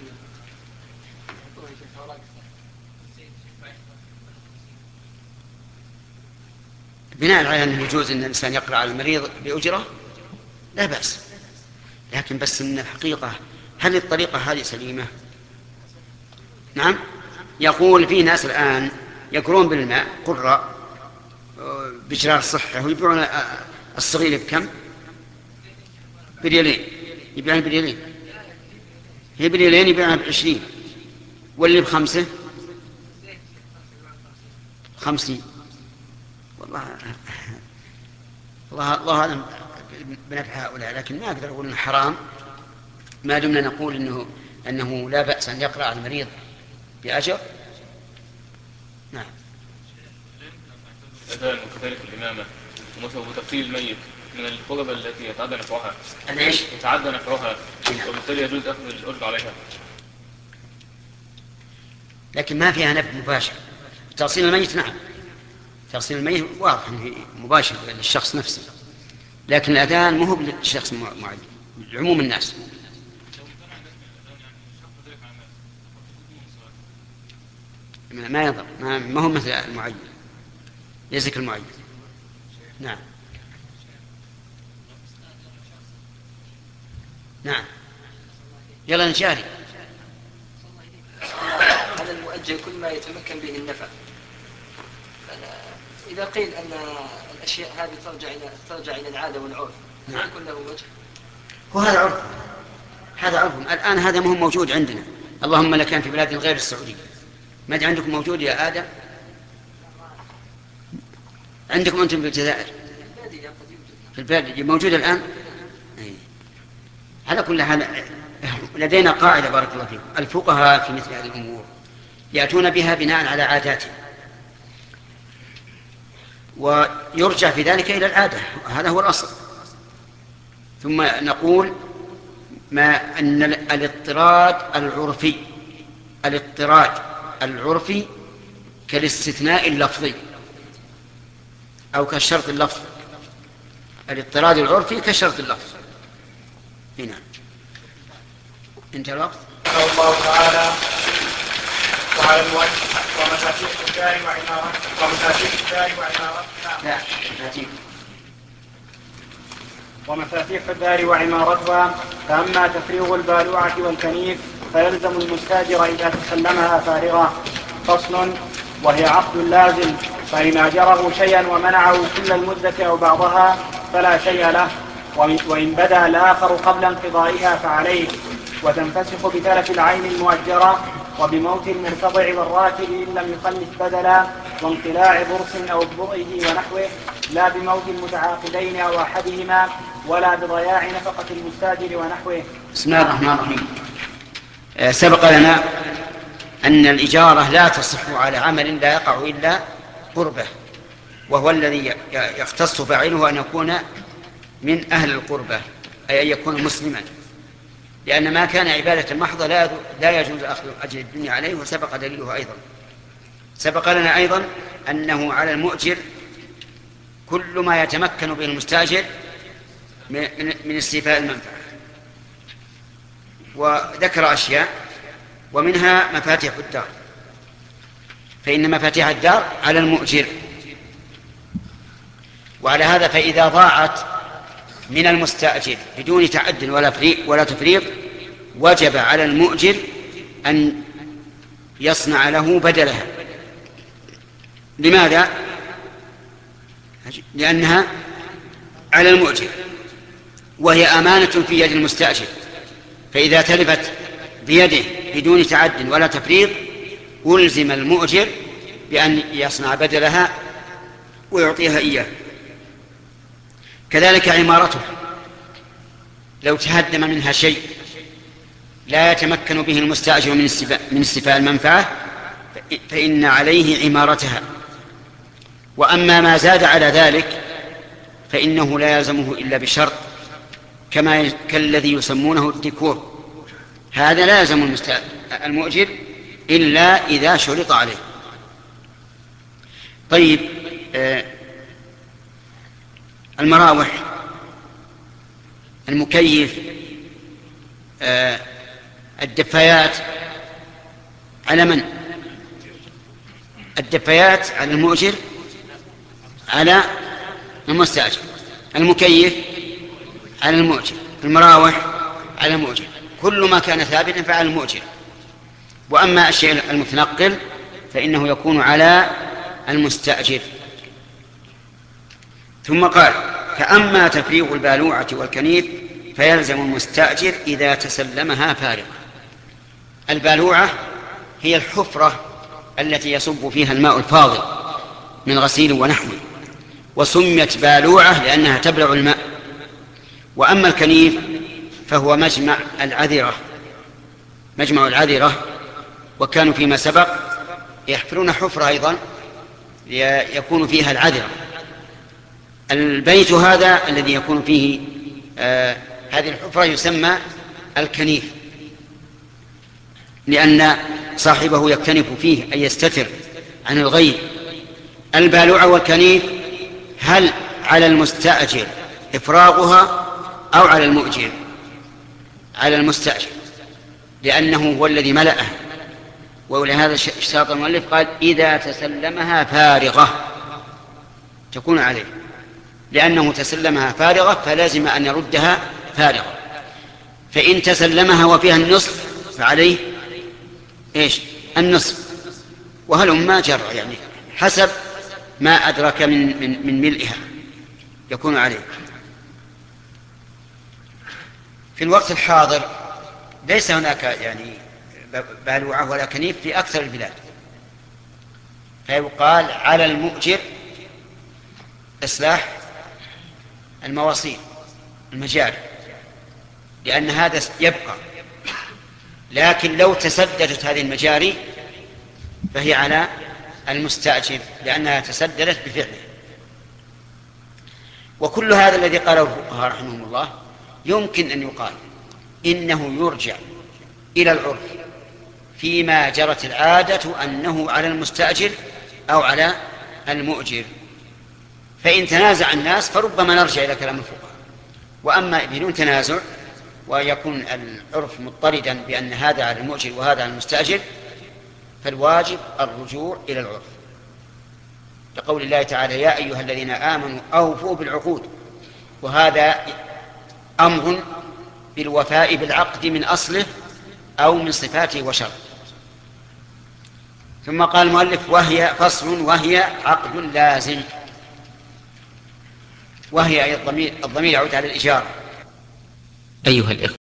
بناء على أنه يجوز أن الإنسان يقرأ على المريض بأجرة لا بأس، لكن بس من الحقيقة هل الطريقة هذه سليمة؟ نعم. يقول في ناس الآن يقرون بالماء قراء بجرار صحة ويبيعون الصغير بكم؟ بريالين، يبيعون بريالين، هي بريالين يبيعونها بعشرين، واللي بخمسة خمسين. والله الله الله أعلم بنفع هؤلاء، لكن ما أقدر أقول إنه حرام ما دمنا نقول إنه أنه لا بأس أن يقرأ على المريض بأجر. نعم. الأذان وكذلك الإمامة وتغسيل الميت من القرب التي يتعدى نفعها. ليش؟ يتعدى نفعها وبالتالي يجوز أخذ الأجر عليها. لكن ما فيها نفع مباشر. تغسيل الميت نعم، تغسيل الميت واضح أنه مباشر للشخص نفسه، لكن الأذان مو هو للشخص معين، لعموم الناس. ما يضر، ما هو مثل المعين، ليس كالمعين. نعم نعم. يلا نشارك. هذا المؤجل كل ما يتمكن به النفع إذا قيل أن الأشياء هذه ترجع إلى ترجع إلى العادة والعرف ما يكون له وجه؟ وهذا عرف هذا عرف الآن هذا ما هو موجود عندنا. اللهم لكان في بلاد غير السعودية. ما عندكم موجود يا آدم؟ عندكم أنتم في الجزائر في البلاد موجود الآن. على كل حال لدينا قاعدة بارك الله فيكم، الفقهاء في مثل هذه الأمور يأتون بها بناء على عاداتهم، ويرجع في ذلك إلى العادة، هذا هو الأصل. ثم نقول ما أن الاضطراد العرفي الاضطراد العرفي كالاستثناء اللفظي أو كالشرط اللفظي. الاضطراد العرفي كشرط اللفظ. هنا انت الوقت. الله تعالى وعلى المؤلف ومفاتيح الدار وعمارته ومفاتيح الدار وعمارته لا مفاتيح ومفاتيح الدار وعمارتها. فأما تفريغ البالوعة والكنيف فيلزم المستاجر إذا تسلمها فارغة. فصل. وهي عقد لازم، فإن أجره شيئا ومنعه كل المدة أو بعضها فلا شيء له، وإن بدأ الآخر قبل انقضائها فعليه، وتنفسخ بتلف العين المؤجرة وبموت المرتضع والراكب إن لم يخلف بدلا، وانقلاع ضرس أو بضعه ونحوه، لا بموت المتعاقدين أو أحدهما، ولا بضياع نفقة المستاجر ونحوه. بسم الله الرحمن الرحيم. سبق لنا أن الإجارة لا تصح على عمل لا يقع إلا قربه، وهو الذي يختص فاعله أن يكون من أهل القربة، أي أن يكون مسلما، لأن ما كان عبادة محضة لا يجوز أخذ أجر الدنيا عليه، وسبق دليله أيضا. سبق لنا أيضا أنه على المؤجر كل ما يتمكن به المستاجر من استيفاء المنفعة، وذكر أشياء ومنها مفاتيح الدار، فإن مفاتيح الدار على المؤجر. وعلى هذا فإذا ضاعت من المستأجر بدون تعد ولا ولا تفريط وجب على المؤجر أن يصنع له بدلها. لماذا؟ لأنها على المؤجر وهي أمانة في يد المستأجر، فإذا تلفت بيده بدون تعد ولا تفريط ألزم المؤجر بأن يصنع بدلها ويعطيها إياه. كذلك عمارته، لو تهدم منها شيء لا يتمكن به المستأجر من استيفاء المنفعة فإن عليه عمارتها. وأما ما زاد على ذلك فإنه لا يلزمه إلا بشرط، كما كالذي يسمونه الديكور، هذا لا يلزم المؤجر إلا إذا شرط عليه. طيب، آه المراوح، المكيف، آه الدفايات، على من؟ الدفايات على المؤجر على المستأجر، المكيف على المؤجر، المراوح على المؤجر، كل ما كان ثابتا فعلى المؤجر. وأما الشيء المتنقل فإنه يكون على المستأجر. ثم قال: فأما تفريغ البالوعة والكنيف فيلزم المستأجر إذا تسلمها فارغة. البالوعة هي الحفرة التي يصب فيها الماء الفاضل من غسيل ونحوه، وسميت بالوعة لأنها تبلع الماء. وأما الكنيف فهو مجمع العذرة، مجمع العذرة، وكانوا فيما سبق يحفرون حفرة أيضا يكون فيها العذرة. البيت هذا الذي يكون فيه آه هذه الحفرة يسمى الكنيف، لأن صاحبه يكتنف فيه أي يستتر عن الغير. البالوعة والكنيف هل على المستأجر إفراغها أو على المؤجر؟ على المستأجر، لأنه هو الذي ملأها. ولهذا اشترط المؤلف قال: إذا تسلمها فارغة تكون عليه، لأنه تسلمها فارغة فلازم أن يردها فارغة. فإن تسلمها وفيها النصف فعليه إيش؟ النصف، وهل ما جرى يعني حسب ما أدرك من, من, من ملئها يكون عليه. في الوقت الحاضر ليس هناك يعني بالوعة ولا كنيف في أكثر البلاد، فيقال على المؤجر إصلاح المواصيل المجاري، لأن هذا يبقى. لكن لو تسددت هذه المجاري فهي على المستأجر لأنها تسددت بفعله. وكل هذا الذي قاله الفقهاء رحمهم الله يمكن أن يقال إنه يرجع إلى العرف فيما جرت العادة أنه على المستأجر أو على المؤجر. فإن تنازع الناس فربما نرجع إلى كلام الفقهاء، وأما بدون تنازع ويكون العرف مضطردا بأن هذا على المؤجر وهذا على المستأجر فالواجب الرجوع إلى العرف، لقول الله تعالى يا أيها الذين آمنوا أوفوا بالعقود، وهذا أمر بالوفاء بالعقد من أصله أو من صفاته وشرط. ثم قال المؤلف وهي فصل وهي عقد لازم، وهي الضمير الضمير يعود على الإجارة. أيها الإخوة،